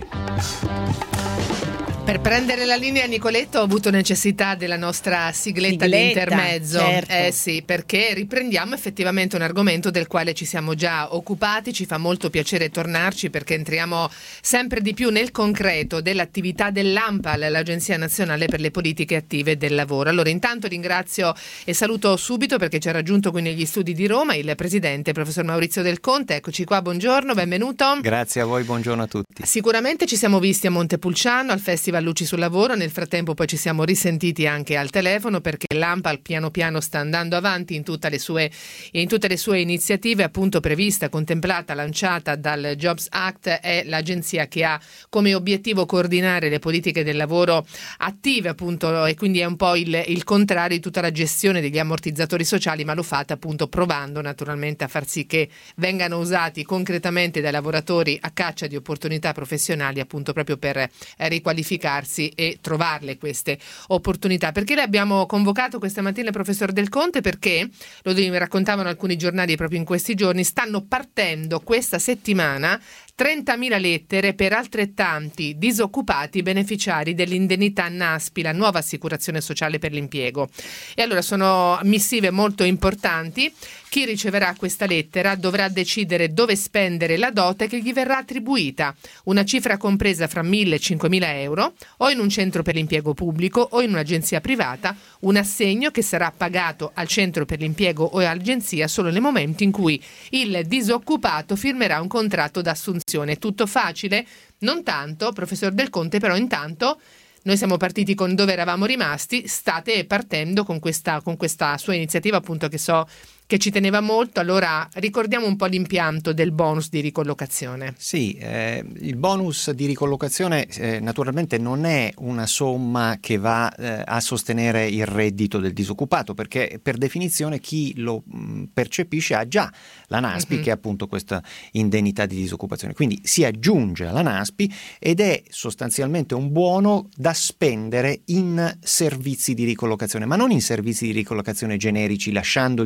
Per prendere la linea, Nicoletto, ho avuto necessità della nostra sigletta, sigletta di intermezzo. Certo. Eh sì, perché riprendiamo effettivamente un argomento del quale ci siamo già occupati. Ci fa molto piacere tornarci, perché entriamo sempre di più nel concreto dell'attività dell'ANPAL, l'Agenzia Nazionale per le Politiche Attive del Lavoro. Allora, intanto ringrazio e saluto subito, perché ci ha raggiunto qui negli studi di Roma, il presidente, professor Maurizio Del Conte. Eccoci qua, buongiorno, benvenuto. Grazie a voi, buongiorno a tutti. Sicuramente ci siamo visti a Montepulciano, al Festival Luci sul Lavoro. Nel frattempo poi ci siamo risentiti anche al telefono, perché l'ANPAL piano piano sta andando avanti in tutte le sue in tutte le sue iniziative, appunto prevista, contemplata, lanciata dal Jobs Act. È l'agenzia che ha come obiettivo coordinare le politiche del lavoro attive, appunto, e quindi è un po' il, il contrario di tutta la gestione degli ammortizzatori sociali, ma lo fate appunto provando naturalmente a far sì che vengano usati concretamente dai lavoratori a caccia di opportunità professionali, appunto proprio per eh, riqualificarsi e trovarle queste opportunità. Perché le abbiamo convocato questa mattina il professor Del Conte? Perché, lo raccontavano alcuni giornali proprio in questi giorni, stanno partendo questa settimana trentamila lettere per altrettanti disoccupati beneficiari dell'indennità NASPI, la nuova assicurazione sociale per l'impiego. E allora sono missive molto importanti. Chi riceverà questa lettera dovrà decidere dove spendere la dote che gli verrà attribuita, una cifra compresa fra mille e cinquemila euro, o in un centro per l'impiego pubblico o in un'agenzia privata, un assegno che sarà pagato al centro per l'impiego o all'agenzia solo nel momento in cui il disoccupato firmerà un contratto d'assunzione. Tutto facile? Non tanto, professor Del Conte, però intanto noi siamo partiti con dove eravamo rimasti, state partendo con questa, con questa sua iniziativa, appunto, che so che ci teneva molto. Allora ricordiamo un po' l'impianto del bonus di ricollocazione. Sì, eh, il bonus di ricollocazione eh, naturalmente non è una somma che va eh, a sostenere il reddito del disoccupato, perché per definizione chi lo mh, percepisce ha già la NASPI, uh-huh. che è appunto questa indennità di disoccupazione, quindi si aggiunge alla NASPI ed è sostanzialmente un buono da spendere in servizi di ricollocazione, ma non in servizi di ricollocazione generici, lasciando il disoccupato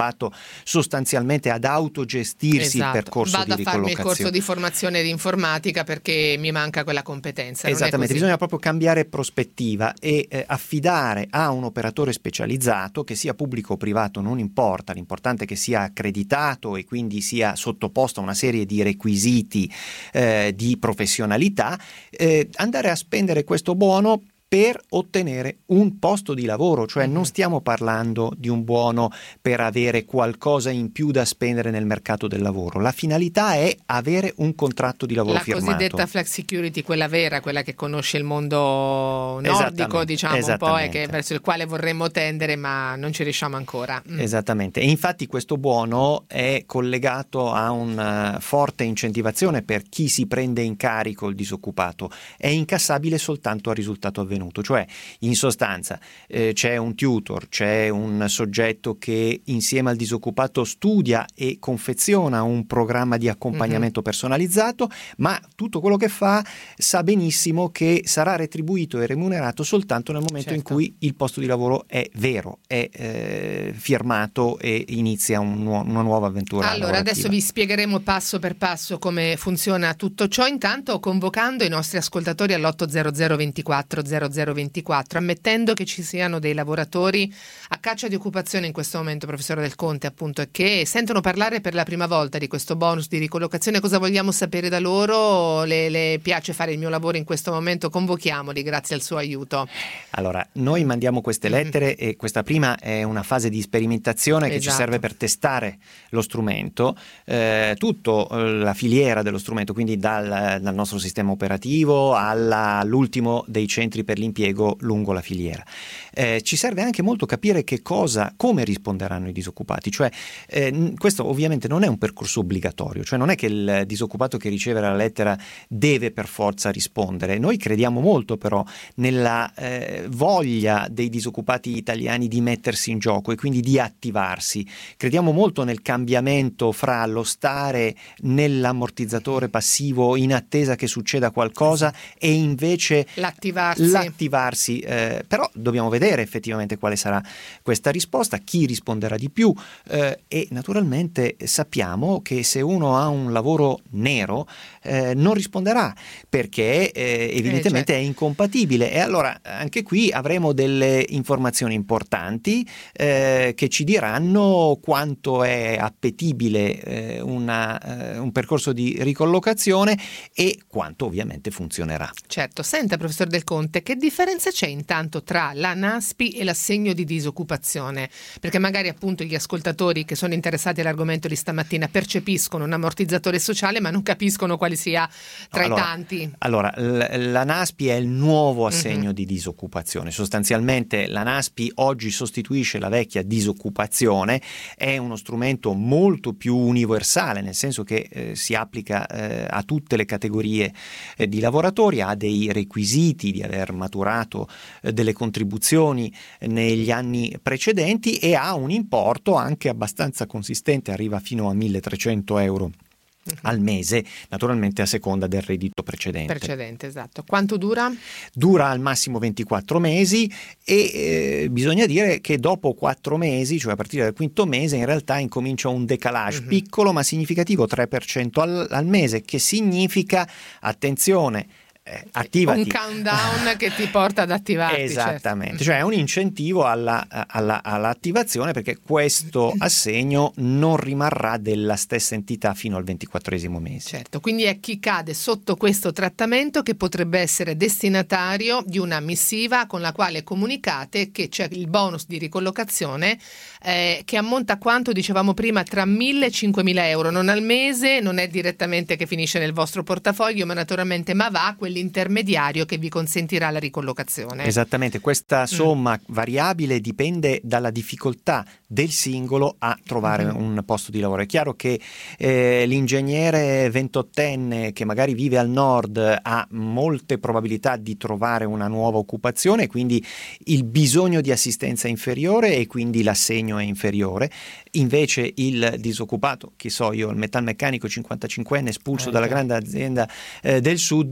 disoccupato sostanzialmente ad autogestirsi esatto. il percorso Vado di a farmi il ricollocazione. corso di formazione di informatica perché mi manca quella competenza. Esattamente, bisogna proprio cambiare prospettiva e eh, affidare a un operatore specializzato, che sia pubblico o privato non importa, l'importante è che sia accreditato e quindi sia sottoposto a una serie di requisiti eh, di professionalità, eh, andare a spendere questo buono per ottenere un posto di lavoro, cioè non stiamo parlando di un buono per avere qualcosa in più da spendere nel mercato del lavoro. La finalità è avere un contratto di lavoro la firmato. La cosiddetta flex security, quella vera, quella che conosce il mondo nordico, diciamo un po', e che verso il quale vorremmo tendere, ma non ci riusciamo ancora. Mm. Esattamente, e infatti questo buono è collegato a una forte incentivazione per chi si prende in carico il disoccupato. È incassabile soltanto a risultato avvenuto. Cioè, in sostanza, eh, c'è un tutor, c'è un soggetto che insieme al disoccupato studia e confeziona un programma di accompagnamento mm-hmm. personalizzato, ma tutto quello che fa sa benissimo che sarà retribuito e remunerato soltanto nel momento certo. in cui il posto di lavoro è vero, è eh, firmato e inizia un nu- una nuova avventura Allora, lavorativa. Adesso vi spiegheremo passo per passo come funziona tutto ciò, intanto convocando i nostri ascoltatori all'otto zero zero ventiquattro zero zero ventiquattro, ammettendo che ci siano dei lavoratori a caccia di occupazione in questo momento, professore Del Conte, appunto, e che sentono parlare per la prima volta di questo bonus di ricollocazione. Cosa vogliamo sapere da loro? Le, le piace fare il mio lavoro in questo momento? Convochiamoli grazie al suo aiuto. Allora, noi mandiamo queste lettere mm-hmm. e questa prima è una fase di sperimentazione che esatto. ci serve per testare lo strumento, eh, tutto la filiera dello strumento, quindi dal, dal nostro sistema operativo alla, all'ultimo dei centri per l'impiego lungo la filiera. Eh, ci serve anche molto capire che cosa, come risponderanno i disoccupati, cioè eh, questo ovviamente non è un percorso obbligatorio, cioè non è che il disoccupato che riceve la lettera deve per forza rispondere. Noi crediamo molto però nella eh, voglia dei disoccupati italiani di mettersi in gioco e quindi di attivarsi. Crediamo molto nel cambiamento fra lo stare nell'ammortizzatore passivo in attesa che succeda qualcosa e invece l'attivarsi. l'attivarsi. Eh, però dobbiamo vedere effettivamente quale sarà questa risposta, chi risponderà di più eh, e naturalmente sappiamo che se uno ha un lavoro nero eh, non risponderà perché eh, evidentemente eh, certo. è incompatibile, e allora anche qui avremo delle informazioni importanti eh, che ci diranno quanto è appetibile eh, una, eh, un percorso di ricollocazione e quanto ovviamente funzionerà. Certo, senta professor Del Conte, che differenza c'è intanto tra la NASPI e l'assegno di disoccupazione? Perché magari appunto gli ascoltatori che sono interessati all'argomento di stamattina percepiscono un ammortizzatore sociale ma non capiscono quale sia tra allora, i tanti. Allora, l- la NASPI è il nuovo assegno mm-hmm. di disoccupazione. Sostanzialmente la NASPI oggi sostituisce la vecchia disoccupazione, è uno strumento molto più universale, nel senso che eh, si applica eh, a tutte le categorie eh, di lavoratori, ha dei requisiti di aver maturato eh, delle contribuzioni eh, negli anni precedenti e ha un importo anche abbastanza consistente, arriva fino a milletrecento euro Uh-huh. al mese, naturalmente a seconda del reddito precedente. Precedente, esatto. Quanto dura? Dura al massimo ventiquattro mesi e eh, bisogna dire che dopo quattro mesi, cioè a partire dal quinto mese, in realtà incomincia un decalage uh-huh. piccolo ma significativo, tre per cento al, al mese, che significa, attenzione, Eh, attivati. Un countdown che ti porta ad attivarti. Esattamente, certo. Cioè è un incentivo alla, alla, all'attivazione, perché questo assegno non rimarrà della stessa entità fino al ventiquattresimo mese. Certo, quindi è chi cade sotto questo trattamento che potrebbe essere destinatario di una missiva con la quale comunicate che c'è il bonus di ricollocazione eh, che ammonta a quanto dicevamo prima, tra mille e cinquemila euro, non al mese, non è direttamente che finisce nel vostro portafoglio, ma naturalmente ma va a l'intermediario che vi consentirà la ricollocazione. Esattamente, questa somma mm. variabile dipende dalla difficoltà del singolo a trovare mm-hmm. un posto di lavoro. È chiaro che eh, l'ingegnere ventottenne che magari vive al nord ha molte probabilità di trovare una nuova occupazione, quindi il bisogno di assistenza è inferiore e quindi l'assegno è inferiore. Invece il disoccupato, che so io, il metalmeccanico cinquantacinquenne espulso eh, dalla grande azienda eh, del sud, ha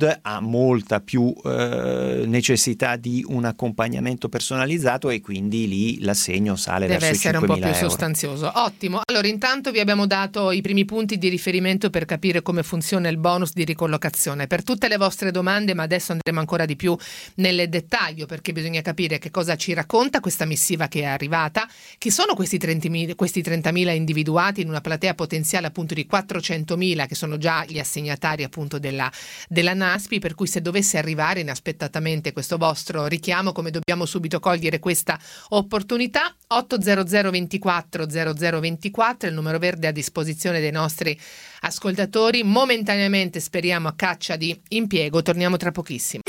molta più eh, necessità di un accompagnamento personalizzato e quindi lì l'assegno sale deve verso i essere un po' più cinquemila euro. sostanzioso. Ottimo, allora intanto vi abbiamo dato i primi punti di riferimento per capire come funziona il bonus di ricollocazione. Per tutte le vostre domande, ma adesso andremo ancora di più nel dettaglio, perché bisogna capire che cosa ci racconta questa missiva che è arrivata, chi sono questi trentamila, questi trentamila individuati in una platea potenziale appunto di quattrocentomila che sono già gli assegnatari appunto della, della NASPI, per cui se dovesse arrivare inaspettatamente questo vostro richiamo, come dobbiamo subito cogliere questa opportunità? otto zero zero ventiquattro zero zero ventiquattro è il numero verde a disposizione dei nostri ascoltatori, momentaneamente speriamo a caccia di impiego. Torniamo tra pochissimo.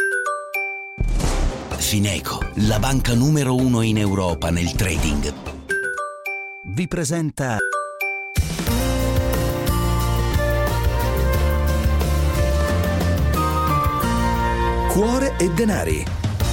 Fineco, la banca numero uno in Europa nel trading, vi presenta Cuore e Denari.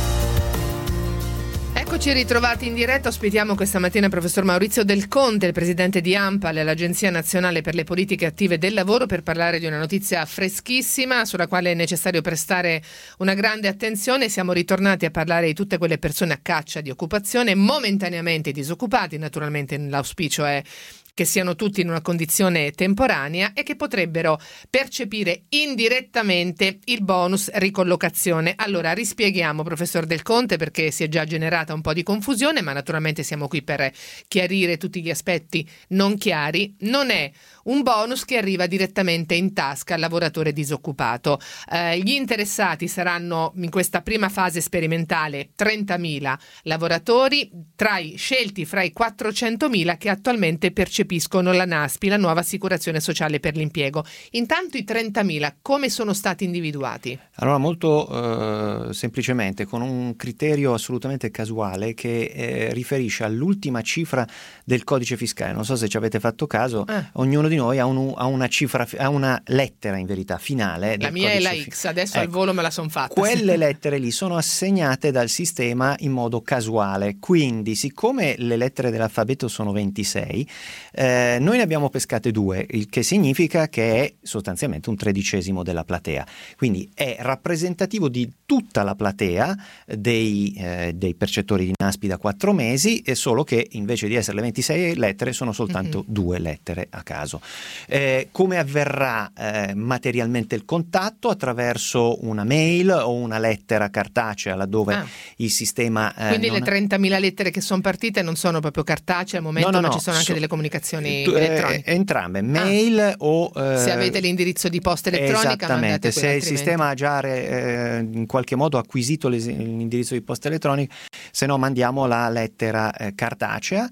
Eccoci ritrovati in diretta, ospitiamo questa mattina il professor Maurizio Del Conte, il presidente di ANPAL, l'Agenzia Nazionale per le Politiche Attive del Lavoro, per parlare di una notizia freschissima sulla quale è necessario prestare una grande attenzione. Siamo ritornati a parlare di tutte quelle persone a caccia di occupazione, momentaneamente disoccupati, naturalmente l'auspicio è che siano tutti in una condizione temporanea e che potrebbero percepire indirettamente il bonus ricollocazione. Allora rispieghiamo, professor Del Conte, perché si è già generata un po' di confusione, ma naturalmente siamo qui per chiarire tutti gli aspetti non chiari. Non è un bonus che arriva direttamente in tasca al lavoratore disoccupato. Eh, gli interessati saranno in questa prima fase sperimentale trentamila lavoratori, tra i scelti fra i quattrocentomila che attualmente percepiscono la NASPI, la nuova assicurazione sociale per l'impiego. Intanto i trentamila come sono stati individuati? Allora molto eh, semplicemente con un criterio assolutamente casuale che eh, riferisce all'ultima cifra del codice fiscale. Non so se ci avete fatto caso, eh. ognuno di noi ha, un, ha una cifra, ha una lettera in verità finale. La del mia è la fi- X, adesso ecco, al volo me la son fatta. Quelle lettere lì sono assegnate dal sistema in modo casuale, quindi siccome le lettere dell'alfabeto sono ventisei, eh, noi ne abbiamo pescate due, il che significa che è sostanzialmente un tredicesimo della platea, quindi è rappresentativo di tutta la platea dei, eh, dei percettori di NASPI da quattro mesi, e solo che invece di essere le ventisei lettere sono soltanto mm-hmm. due lettere a caso. Eh, come avverrà eh, materialmente il contatto? Attraverso una mail o una lettera cartacea, laddove ah. il sistema eh, quindi non... le trentamila lettere che sono partite non sono proprio cartacee al momento, no, no, ma no, ci sono anche so... delle comunicazioni tu, elettroniche. Eh, entrambe, mail ah. o eh... se avete l'indirizzo di posta elettronica, esattamente, se il altrimenti. sistema ha già eh, in qualche modo acquisito l'indirizzo di posta elettronica, se no mandiamo la lettera eh, cartacea.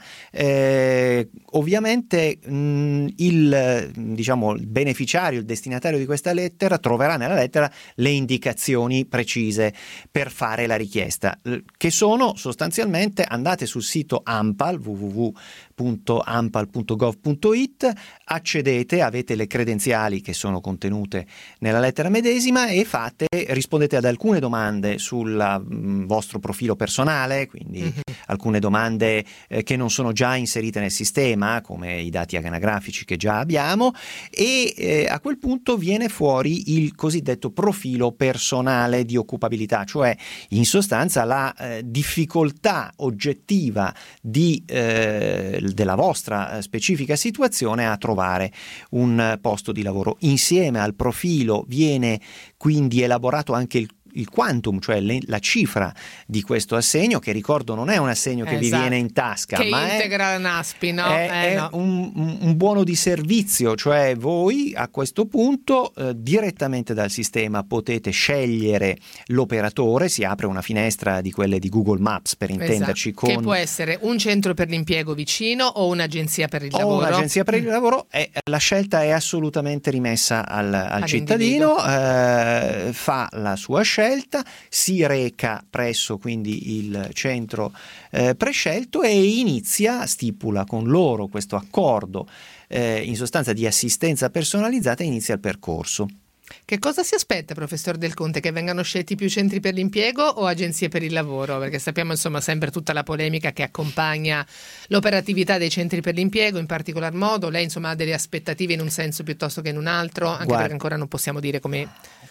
Eh, ovviamente mh, il, diciamo, il beneficiario, il destinatario di questa lettera troverà nella lettera le indicazioni precise per fare la richiesta, che sono sostanzialmente: andate sul sito ANPAL, w w w punto ampal punto gov punto it, accedete, avete le credenziali che sono contenute nella lettera medesima e fate, rispondete ad alcune domande sul mh, vostro profilo personale, quindi mm-hmm. alcune domande eh, che non sono già inserite nel sistema, come i dati anagrafici che già abbiamo, e eh, a quel punto viene fuori il cosiddetto profilo personale di occupabilità, cioè in sostanza la eh, difficoltà oggettiva di eh, della vostra specifica situazione a trovare un posto di lavoro. Insieme al profilo viene quindi elaborato anche il il quantum, cioè le, la cifra di questo assegno, che ricordo non è un assegno che esatto. vi viene in tasca, che ma integra è, la NASPI, no? è, eh, è no. Un, un buono di servizio, cioè voi a questo punto eh, direttamente dal sistema potete scegliere l'operatore, si apre una finestra di quelle di Google Maps, per intenderci, esatto. con... che può essere un centro per l'impiego vicino o un'agenzia per il o lavoro. un'agenzia per il lavoro, è, la scelta è assolutamente rimessa al, al cittadino, eh, fa la sua scelta, si reca presso quindi il centro eh, prescelto e inizia, stipula con loro questo accordo eh, in sostanza di assistenza personalizzata, e inizia il percorso. Che cosa si aspetta, professor Del Conte? Che vengano scelti più centri per l'impiego o agenzie per il lavoro? Perché sappiamo insomma sempre tutta la polemica che accompagna l'operatività dei centri per l'impiego, in particolar modo. Lei insomma ha delle aspettative in un senso piuttosto che in un altro, anche Guarda. perché ancora non possiamo dire come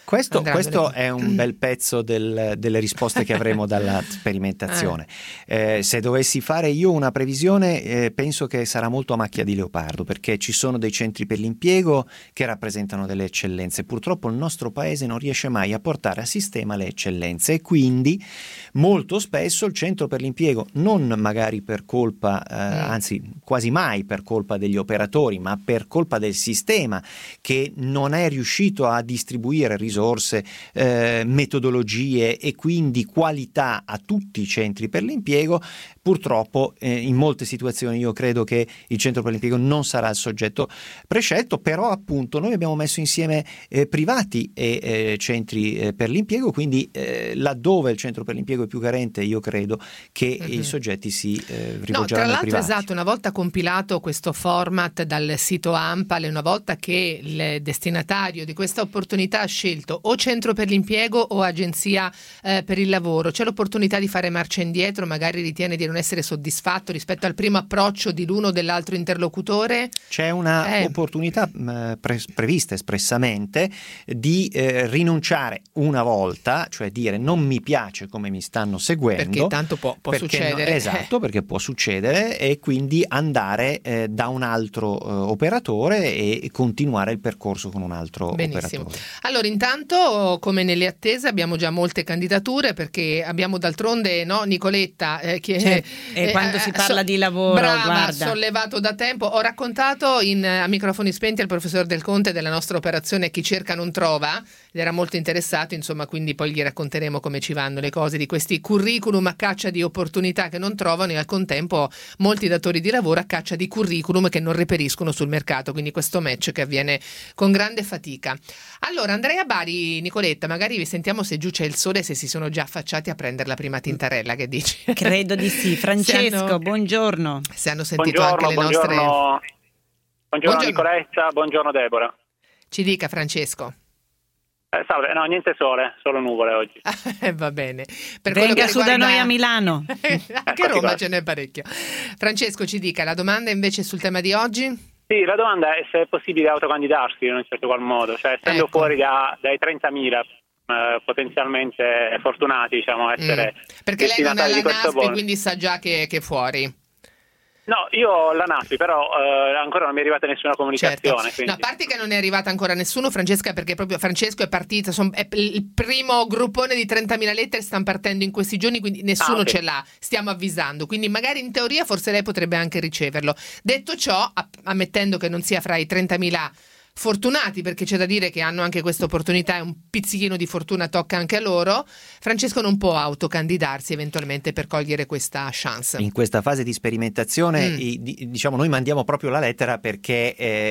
Questo, questo è un bel pezzo del, delle risposte che avremo dalla sperimentazione. Eh, se dovessi fare io una previsione, eh, penso che sarà molto a macchia di leopardo, perché ci sono dei centri per l'impiego che rappresentano delle eccellenze. Purtroppo il nostro paese non riesce mai a portare a sistema le eccellenze e quindi molto spesso il centro per l'impiego, non magari per colpa, eh, mm. anzi quasi mai per colpa degli operatori, ma per colpa del sistema che non è riuscito a distribuire risorse, eh, metodologie e quindi qualità a tutti i centri per l'impiego, purtroppo eh, in molte situazioni io credo che il centro per l'impiego non sarà il soggetto prescelto, però appunto noi abbiamo messo insieme eh, privati e eh, centri eh, per l'impiego, quindi eh, laddove il centro per l'impiego è più carente io credo che mm-hmm. i soggetti si eh, rivolgeranno no, tra ai l'altro privati. Esatto, una volta compilato questo format dal sito ANPAL e una volta che il destinatario di questa opportunità ha scelto o centro per l'impiego o agenzia eh, per il lavoro, c'è l'opportunità di fare marcia indietro, magari ritiene di non essere soddisfatto rispetto al primo approccio di l'uno o dell'altro interlocutore? C'è una eh. opportunità mh, pre- prevista espressamente di eh, rinunciare una volta, cioè dire non mi piace come mi stanno seguendo, perché tanto può, può succedere. No, esatto, perché può succedere, e quindi andare eh, da un altro eh, operatore e continuare il percorso con un altro Benissimo. operatore. Allora intanto, come nelle attese, abbiamo già molte candidature, perché abbiamo d'altronde, no, Nicoletta eh, che cioè, e quando eh, si parla so, di lavoro, brava, guarda, sollevato da tempo. Ho raccontato in, a microfoni spenti al professor Del Conte della nostra operazione Chi cerca non trova, ed era molto interessato, insomma, quindi poi gli racconteremo come ci vanno le cose di questi curriculum a caccia di opportunità che non trovano, e al contempo molti datori di lavoro a caccia di curriculum che non reperiscono sul mercato, quindi questo match che avviene con grande fatica. Allora Andrea Bari, Nicoletta, magari vi sentiamo se giù c'è il sole, se si sono già affacciati a prendere la prima tintarella, che dici? Credo di sì. Francesco, hanno, buongiorno. Se hanno sentito buongiorno, anche le buongiorno. nostre... Buongiorno, buongiorno Nicoletta, buongiorno Deborah. Ci dica Francesco. Eh, salve, no, niente sole, solo nuvole oggi. Eh, va bene. Per Venga su riguarda... da noi a Milano. Anche a Roma ce n'è parecchio. Francesco, ci dica la domanda invece sul tema di oggi? Sì, la domanda è se è possibile autocandidarsi in un certo qual modo, cioè essendo ecco. fuori da, dai trentamila eh, potenzialmente fortunati, diciamo, essere mm. Perché lei non è alla NASPI, bonus. Quindi sa già che, che è fuori. No, io ho la NASPI, però eh, ancora non mi è arrivata nessuna comunicazione. Certo. Quindi... No, a parte che non è arrivata ancora nessuno, Francesca, perché proprio Francesco è partito, son, è il primo gruppone di trentamila lettere, stanno partendo in questi giorni, quindi nessuno ah, okay. ce l'ha, stiamo avvisando, quindi magari in teoria forse lei potrebbe anche riceverlo. Detto ciò, ammettendo che non sia fra i trentamila fortunati, perché c'è da dire che hanno anche questa opportunità e un pizzichino di fortuna tocca anche a loro, Francesco non può autocandidarsi eventualmente per cogliere questa chance. In questa fase di sperimentazione mm. i, di, diciamo noi mandiamo proprio la lettera perché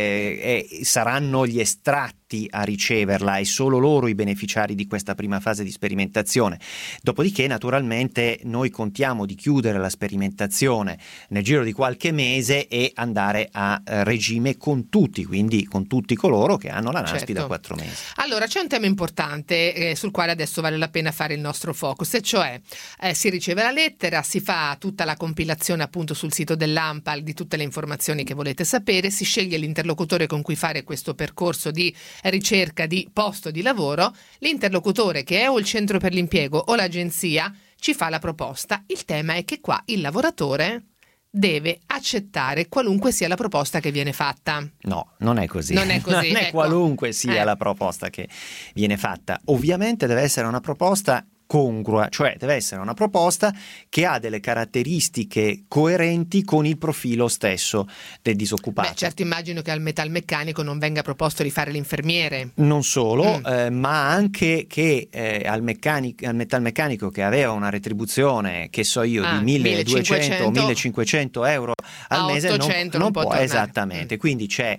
eh, eh, saranno gli estratti a riceverla e solo loro i beneficiari di questa prima fase di sperimentazione. Dopodiché naturalmente noi contiamo di chiudere la sperimentazione nel giro di qualche mese e andare a eh, regime con tutti, quindi con tutti coloro che hanno la NASPI certo. da quattro mesi. Allora c'è un tema importante eh, sul quale adesso vale la pena fare il nostro focus, e cioè eh, si riceve la lettera, si fa tutta la compilazione appunto sul sito dell'ANPAL di tutte le informazioni che volete sapere, si sceglie l'interlocutore con cui fare questo percorso di ricerca di posto di lavoro, l'interlocutore che è o il centro per l'impiego o l'agenzia ci fa la proposta. Il tema è che qua il lavoratore deve accettare qualunque sia la proposta che viene fatta. No, non è così. Non è così. Non è ecco. qualunque sia eh. la proposta che viene fatta. Ovviamente deve essere una proposta congrua, cioè deve essere una proposta che ha delle caratteristiche coerenti con il profilo stesso del disoccupato. Beh, certo, immagino che al metalmeccanico non venga proposto di fare l'infermiere. Non solo, mm. eh, ma anche che eh, al, meccanic- al metalmeccanico che aveva una retribuzione, che so io, ah, di milleduecento o millecinquecento euro al mese, non, non, non può, può esattamente. Mm. Quindi c'è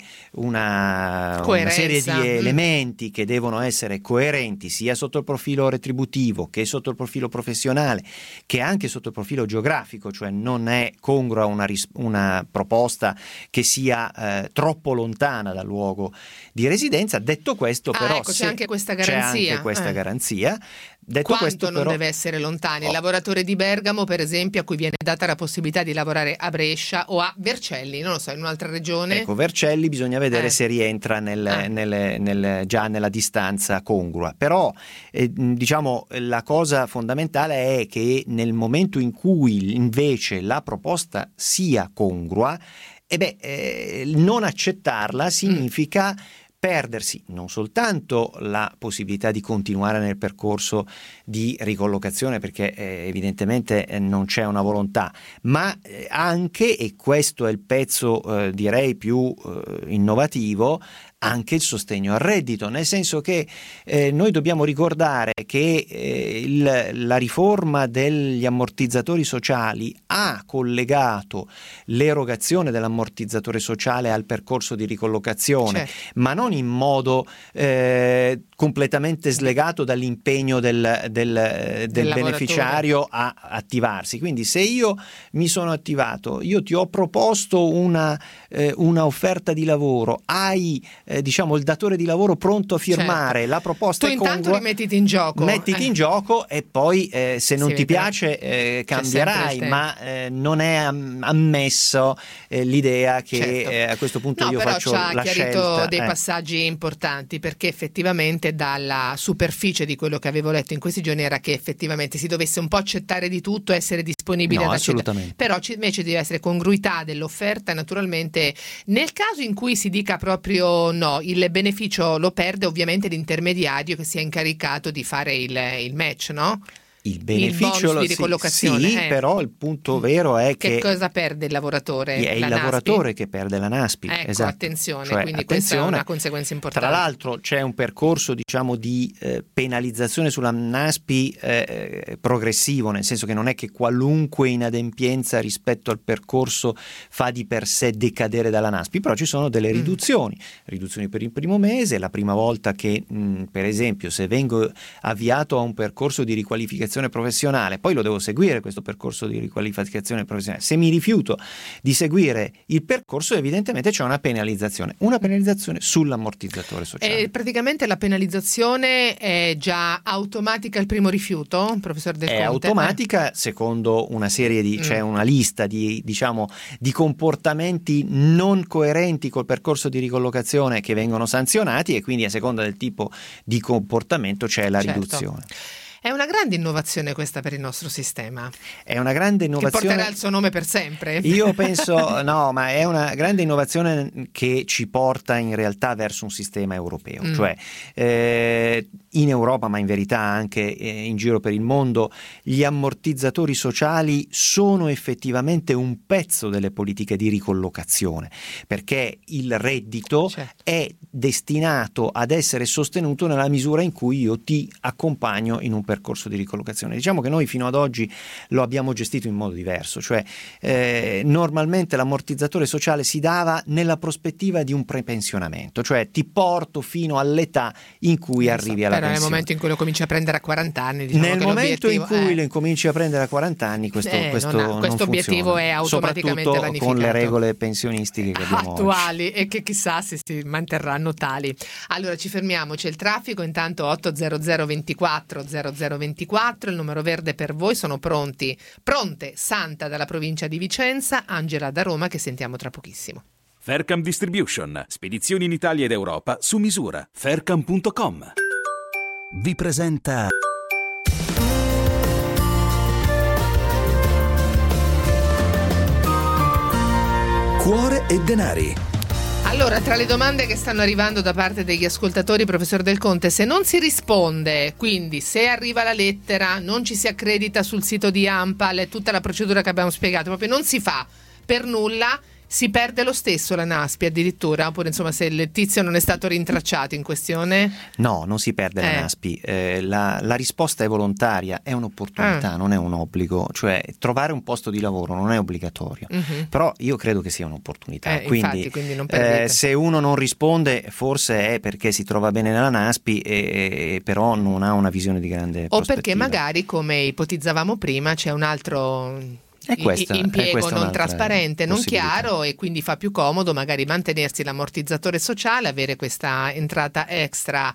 una, una serie di elementi mm. che devono essere coerenti sia sotto il profilo retributivo che sotto il profilo professionale, che anche sotto il profilo geografico, cioè non è congrua una, ris- una proposta che sia eh, troppo lontana dal luogo di residenza. Detto questo, ah, però, ecco, se c'è anche questa garanzia. C'è anche questa eh. garanzia. Detto Quanto questo, non però, deve essere lontani? Il oh. lavoratore di Bergamo, per esempio, a cui viene data la possibilità di lavorare a Brescia o a Vercelli, non lo so, in un'altra regione. Ecco, Vercelli bisogna vedere eh. se rientra nel, eh. nel, nel, già nella distanza congrua. Però eh, diciamo la cosa fondamentale è che nel momento in cui invece la proposta sia congrua, e beh, eh, non accettarla significa mm. perdersi non soltanto la possibilità di continuare nel percorso di ricollocazione, perché eh, evidentemente eh, non c'è una volontà, ma eh, anche, e questo è il pezzo eh, direi più eh, innovativo, anche il sostegno al reddito, nel senso che eh, noi dobbiamo ricordare che eh, il, la riforma degli ammortizzatori sociali ha collegato l'erogazione dell'ammortizzatore sociale al percorso di ricollocazione, certo. ma non in modo eh, completamente slegato dall'impegno del, del, del beneficiario a attivarsi. Quindi se io mi sono attivato, io ti ho proposto una, eh, una offerta di lavoro, hai eh, diciamo il datore di lavoro pronto a firmare, certo. la proposta tu è intanto congrua, rimettiti in gioco mettiti eh. in gioco e poi eh, se non si ti vedrà. piace eh, cambierai, ma eh, non è am- ammesso eh, l'idea che certo. eh, a questo punto no, io però faccio ci ha la chiarito scelta dei eh. passaggi importanti, perché effettivamente dalla superficie di quello che avevo letto in questi giorni era che effettivamente si dovesse un po' accettare di tutto, essere disponibile no, ad assolutamente. accettare, però ci, invece deve essere congruità dell'offerta. Naturalmente nel caso in cui si dica proprio no, il beneficio lo perde ovviamente l'intermediario che si è incaricato di fare il, il match, no? Il beneficio il lo, di ricollocazione, sì, eh. però il punto vero è che, che cosa perde il lavoratore? È il la lavoratore NASPI? che perde la NASPI. Ecco, esatto. attenzione, cioè, quindi attenzione. questa è una conseguenza importante. Tra l'altro c'è un percorso diciamo di eh, penalizzazione sulla NASPI eh, progressivo, nel senso che non è che qualunque inadempienza rispetto al percorso fa di per sé decadere dalla NASPI, però ci sono delle riduzioni, mm. riduzioni per il primo mese, la prima volta che mh, per esempio se vengo avviato a un percorso di riqualificazione professionale, poi lo devo seguire questo percorso di riqualificazione professionale. Se mi rifiuto di seguire il percorso, evidentemente c'è una penalizzazione, una penalizzazione sull'ammortizzatore sociale. E praticamente la penalizzazione è già automatica al primo rifiuto, professor Del Conte? È automatica secondo una serie di, mm. c'è una lista di diciamo di comportamenti non coerenti col percorso di ricollocazione che vengono sanzionati, e quindi a seconda del tipo di comportamento c'è la certo. riduzione. È una grande innovazione questa per il nostro sistema. È una grande innovazione. Che porterà il suo nome per sempre. Io penso, no, ma è una grande innovazione che ci porta in realtà verso un sistema europeo. Mm. Cioè, eh, in Europa, ma in verità anche eh, in giro per il mondo, gli ammortizzatori sociali sono effettivamente un pezzo delle politiche di ricollocazione, perché il reddito certo. è destinato ad essere sostenuto nella misura in cui io ti accompagno in un percorso di ricollocazione. Diciamo che noi fino ad oggi lo abbiamo gestito in modo diverso, cioè eh, normalmente l'ammortizzatore sociale si dava nella prospettiva di un prepensionamento, cioè ti porto fino all'età in cui arrivi alla però pensione. Nel momento in cui lo cominci a prendere a quaranta anni, diciamo nel che momento in cui eh. lo incominci a prendere a quaranta anni, questo, eh, questo, non ha, non questo obiettivo funziona. è automaticamente soprattutto vanificato con le regole pensionistiche che abbiamo attuali oggi. E che chissà se si manterranno tali. Allora ci fermiamo, c'è il traffico, intanto otto zero zero ventiquattro zero zero ventiquattro, il numero verde per voi. Sono pronti pronte Santa dalla provincia di Vicenza, Angela da Roma, che sentiamo tra pochissimo. Faircam Distribution, spedizioni in Italia ed Europa su misura. Faircam punto com vi presenta Cuore e denari. Allora, tra le domande che stanno arrivando da parte degli ascoltatori, professor Del Conte, se non si risponde, quindi se arriva la lettera, non ci si accredita sul sito di ANPAL, è tutta la procedura che abbiamo spiegato, proprio non si fa per nulla, Si perde lo stesso la NASPI addirittura, oppure insomma se il tizio non è stato rintracciato in questione? No, non si perde eh. la NASPI, eh, la, la risposta è volontaria, è un'opportunità, ah. non è un obbligo, cioè trovare un posto di lavoro non è obbligatorio, uh-huh. però io credo che sia un'opportunità, eh, quindi, infatti, quindi non eh, se uno non risponde forse è perché si trova bene nella NASPI e, e però non ha una visione di grande o prospettiva. Perché magari, come ipotizzavamo prima, c'è un altro È questa, impiego è non trasparente, non chiaro, e quindi fa più comodo magari mantenersi l'ammortizzatore sociale, avere questa entrata extra,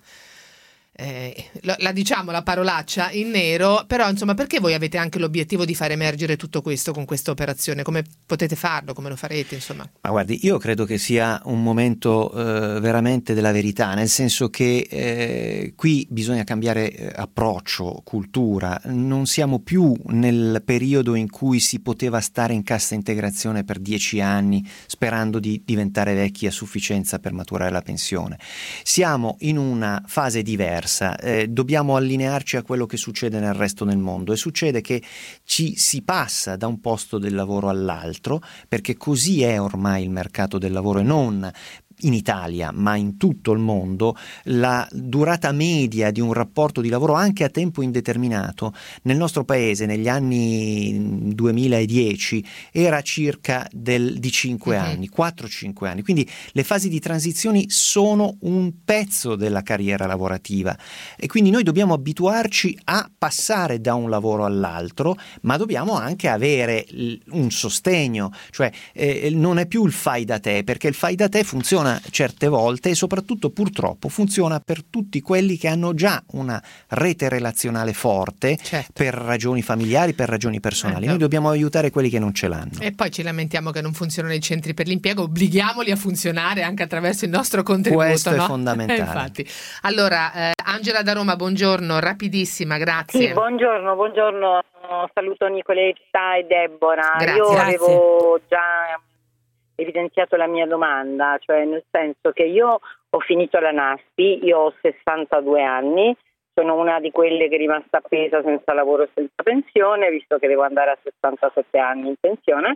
eh, la, la diciamo la parolaccia in nero. Però insomma, perché voi avete anche l'obiettivo di far emergere tutto questo con questa operazione? Come potete farlo? Come lo farete, insomma? Ma guardi, io credo che sia un momento eh, veramente della verità, nel senso che eh, qui bisogna cambiare eh, approccio, cultura. Non siamo più nel periodo in cui si poteva stare in cassa integrazione per dieci anni sperando di diventare vecchi a sufficienza per maturare la pensione. Siamo in una fase diversa. Eh, dobbiamo allinearci a quello che succede nel resto del mondo, e succede che ci si passa da un posto del lavoro all'altro, perché così è ormai il mercato del lavoro, e non in Italia ma in tutto il mondo. La durata media di un rapporto di lavoro anche a tempo indeterminato nel nostro paese negli anni duemiladieci era circa del, di cinque uh-huh. anni, quattro cinque anni, quindi le fasi di transizioni sono un pezzo della carriera lavorativa, e quindi noi dobbiamo abituarci a passare da un lavoro all'altro, ma dobbiamo anche avere un sostegno, cioè eh, non è più il fai da te, perché il fai da te funziona certe volte, e soprattutto purtroppo funziona per tutti quelli che hanno già una rete relazionale forte, certo. per ragioni familiari, per ragioni personali. Noi dobbiamo aiutare quelli che non ce l'hanno. E poi ci lamentiamo che non funzionano i centri per l'impiego, obblighiamoli a funzionare anche attraverso il nostro contributo. Questo no? è fondamentale. Infatti. Allora, eh, Angela da Roma, buongiorno, rapidissima, grazie. Sì, buongiorno, buongiorno, saluto Nicoletta e Deborah. Grazie. Io Grazie. avevo già evidenziato la mia domanda, cioè nel senso che io ho finito la NASPI, io ho sessantadue anni, sono una di quelle che è rimasta appesa senza lavoro e senza pensione, visto che devo andare a sessantasette anni in pensione,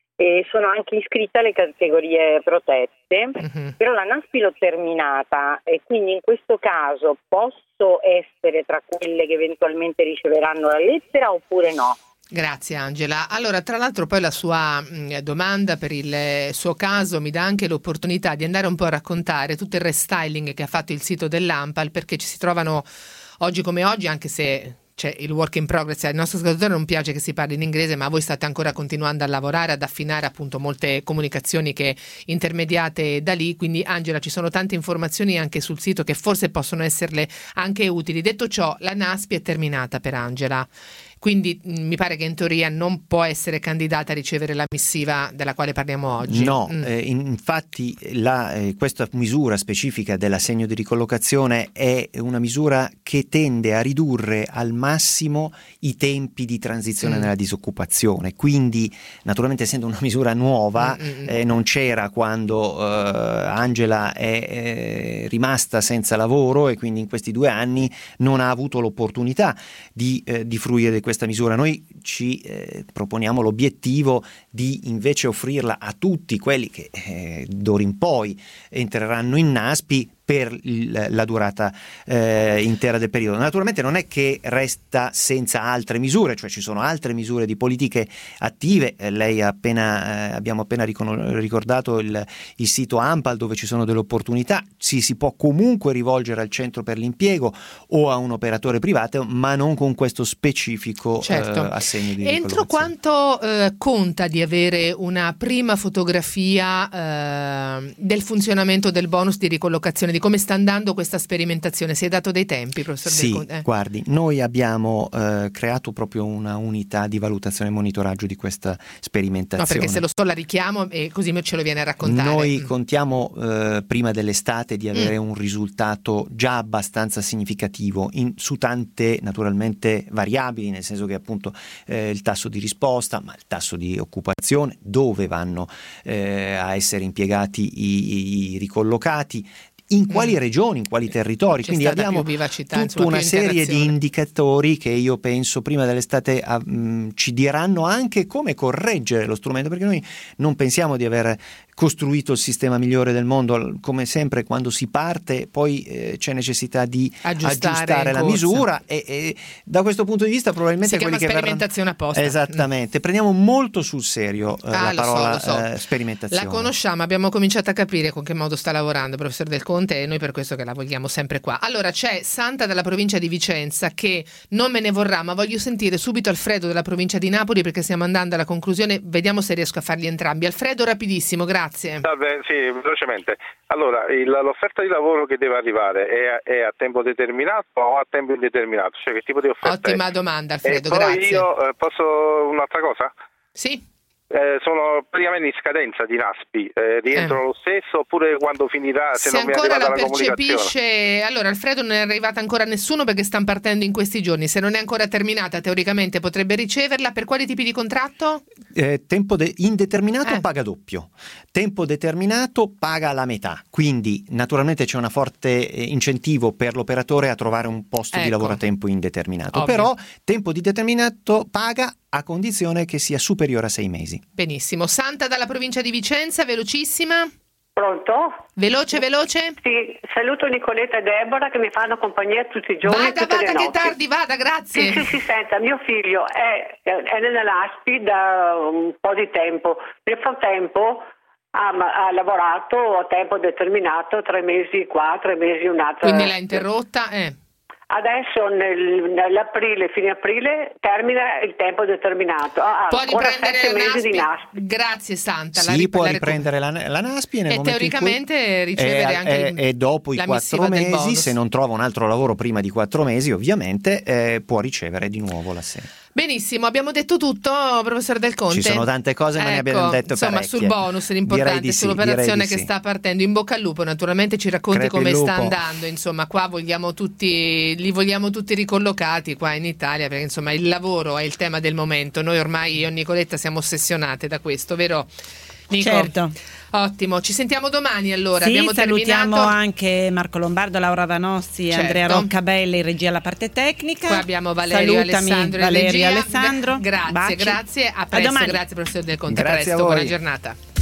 e sono anche iscritta alle categorie protette, uh-huh. però la NASPI l'ho terminata, e quindi in questo caso posso essere tra quelle che eventualmente riceveranno la lettera oppure no? Grazie Angela. Allora, tra l'altro poi la sua mh, domanda per il suo caso mi dà anche l'opportunità di andare un po' a raccontare tutto il restyling che ha fatto il sito dell'ANPAL, perché ci si trovano oggi come oggi, anche se c'è il work in progress, al nostro ascoltatore non piace che si parli in inglese, ma voi state ancora continuando a lavorare, ad affinare appunto molte comunicazioni che intermediate da lì. Quindi Angela, ci sono tante informazioni anche sul sito che forse possono esserle anche utili. Detto ciò, la NASPI è terminata per Angela, quindi mh, mi pare che in teoria non può essere candidata a ricevere la missiva della quale parliamo oggi. No, mm. eh, infatti la, eh, questa misura specifica dell'assegno di ricollocazione è una misura che tende a ridurre al massimo i tempi di transizione mm. nella disoccupazione, quindi naturalmente essendo una misura nuova mm, mm, eh, non c'era quando eh, Angela è eh, rimasta senza lavoro, e quindi in questi due anni non ha avuto l'opportunità di, eh, di fruire di questa misura. Noi ci eh, proponiamo l'obiettivo di invece offrirla a tutti quelli che eh, d'ora in poi entreranno in NASPI per il, la durata eh, intera del periodo. Naturalmente non è che resta senza altre misure, cioè ci sono altre misure di politiche attive. Eh, lei ha appena, eh, abbiamo appena ricon- ricordato il, il sito ANPAL, dove ci sono delle opportunità. Ci si può comunque rivolgere al centro per l'impiego o a un operatore privato, ma non con questo specifico certo. eh, assegno di Entro quanto eh, conta di avere una prima fotografia eh, del funzionamento del bonus di ricollocazione, di come sta andando questa sperimentazione? Si è dato dei tempi, professor Sì, Del Conte? Eh. guardi, noi abbiamo eh, creato proprio una unità di valutazione e monitoraggio di questa sperimentazione. No, perché se lo so la richiamo e così ce lo viene a raccontare. Noi mm. contiamo eh, prima dell'estate di avere mm. un risultato già abbastanza significativo in, su tante naturalmente variabili, nel senso che appunto eh, il tasso di risposta, ma il tasso di occupazione, dove vanno eh, a essere impiegati i, i ricollocati, in quali mm. regioni, in quali territori. C'è Quindi stata abbiamo più vivacità, tutta insomma, una più serie di interazione. indicatori che io penso prima dell'estate ah, mh, ci diranno anche come correggere lo strumento, perché noi non pensiamo di aver costruito il sistema migliore del mondo. Come sempre quando si parte poi eh, c'è necessità di Aggiustare aggiustare la in corsa. misura e, e da questo punto di vista probabilmente Si quelli chiama che verranno... sperimentazione apposta. Esattamente, prendiamo molto sul serio eh, Ah, la lo so, parola lo so. eh, sperimentazione. La conosciamo, abbiamo cominciato a capire con che modo sta lavorando il professor Del Conte e noi per questo che la vogliamo sempre qua. Allora c'è Santa dalla provincia di Vicenza che non me ne vorrà, ma voglio sentire subito Alfredo della provincia di Napoli perché stiamo andando alla conclusione, vediamo se riesco a farli entrambi. Alfredo, rapidissimo, grazie. Salve, sì, velocemente. Allora, il, l'offerta di lavoro che deve arrivare è a, è a tempo determinato o a tempo indeterminato? Cioè che tipo di offerta Ottima è? domanda, Alfredo, e poi grazie. io eh, posso un'altra cosa? Sì. Eh, sono praticamente in scadenza di NASPI, eh, rientrano Eh. lo stesso oppure quando finirà se, Se non mi è ancora arrivata la la comunicazione? percepisce, allora Alfredo non è arrivata ancora nessuno perché stanno partendo in questi giorni, se non è ancora terminata teoricamente potrebbe riceverla. Per quali tipi di contratto? Eh, tempo de- indeterminato Eh. paga doppio, tempo determinato paga la metà, quindi naturalmente c'è un forte eh, incentivo per l'operatore a trovare un posto di Ecco. lavoro a tempo indeterminato, Ovvio. però tempo di determinato paga a condizione che sia superiore a sei mesi. Benissimo. Santa dalla provincia di Vicenza, velocissima. Pronto? Veloce, veloce. Sì, saluto Nicoletta e Deborah che mi fanno compagnia tutti i giorni. Vada, tutte vada, le che notti. tardi, vada, grazie. Sì, sì, sì, senta, mio figlio è, è nella NASPI da un po' di tempo. Nel frattempo ha, ha lavorato a tempo determinato, tre mesi qua, tre mesi un'altra. Quindi l'ha interrotta? Eh. Adesso nel, nell'aprile, fine aprile, termina il tempo determinato. Ha Può ancora riprendere sette la mesi NASPI? di NASPI. Grazie Santa. la Si rip- può la riprendere la, la NASPI nel e momento in cui- teoricamente ricevere e, anche e, il- e dopo i la quattro missiva del mesi, bonus. se non trova un altro lavoro prima di quattro mesi, ovviamente eh, può ricevere di nuovo l'assegno. Benissimo, abbiamo detto tutto, professor Del Conte. Ci sono tante cose, ma ne Ecco, abbiamo detto insomma, parecchie. sul bonus, l'importante, Direi di sì, sull'operazione direi di che sì. sta partendo. In bocca al lupo, naturalmente ci racconti Crepi come il sta lupo. andando. Insomma, qua vogliamo tutti, li vogliamo tutti ricollocati qua in Italia, perché insomma il lavoro è il tema del momento. Noi ormai, io e Nicoletta, siamo ossessionate da questo, vero? Nico? Certo. Ottimo, ci sentiamo domani allora. Sì, abbiamo salutiamo terminato. anche Marco Lombardo, Laura Vanossi, Certo. Andrea Roccabella in regia alla parte tecnica. Qua abbiamo Valerio Salutami, Alessandro in Valerio regia. Alessandro. Grazie, Baci. grazie. A A presto, domani. grazie professor Del Conte. Grazie a presto, a voi. buona giornata.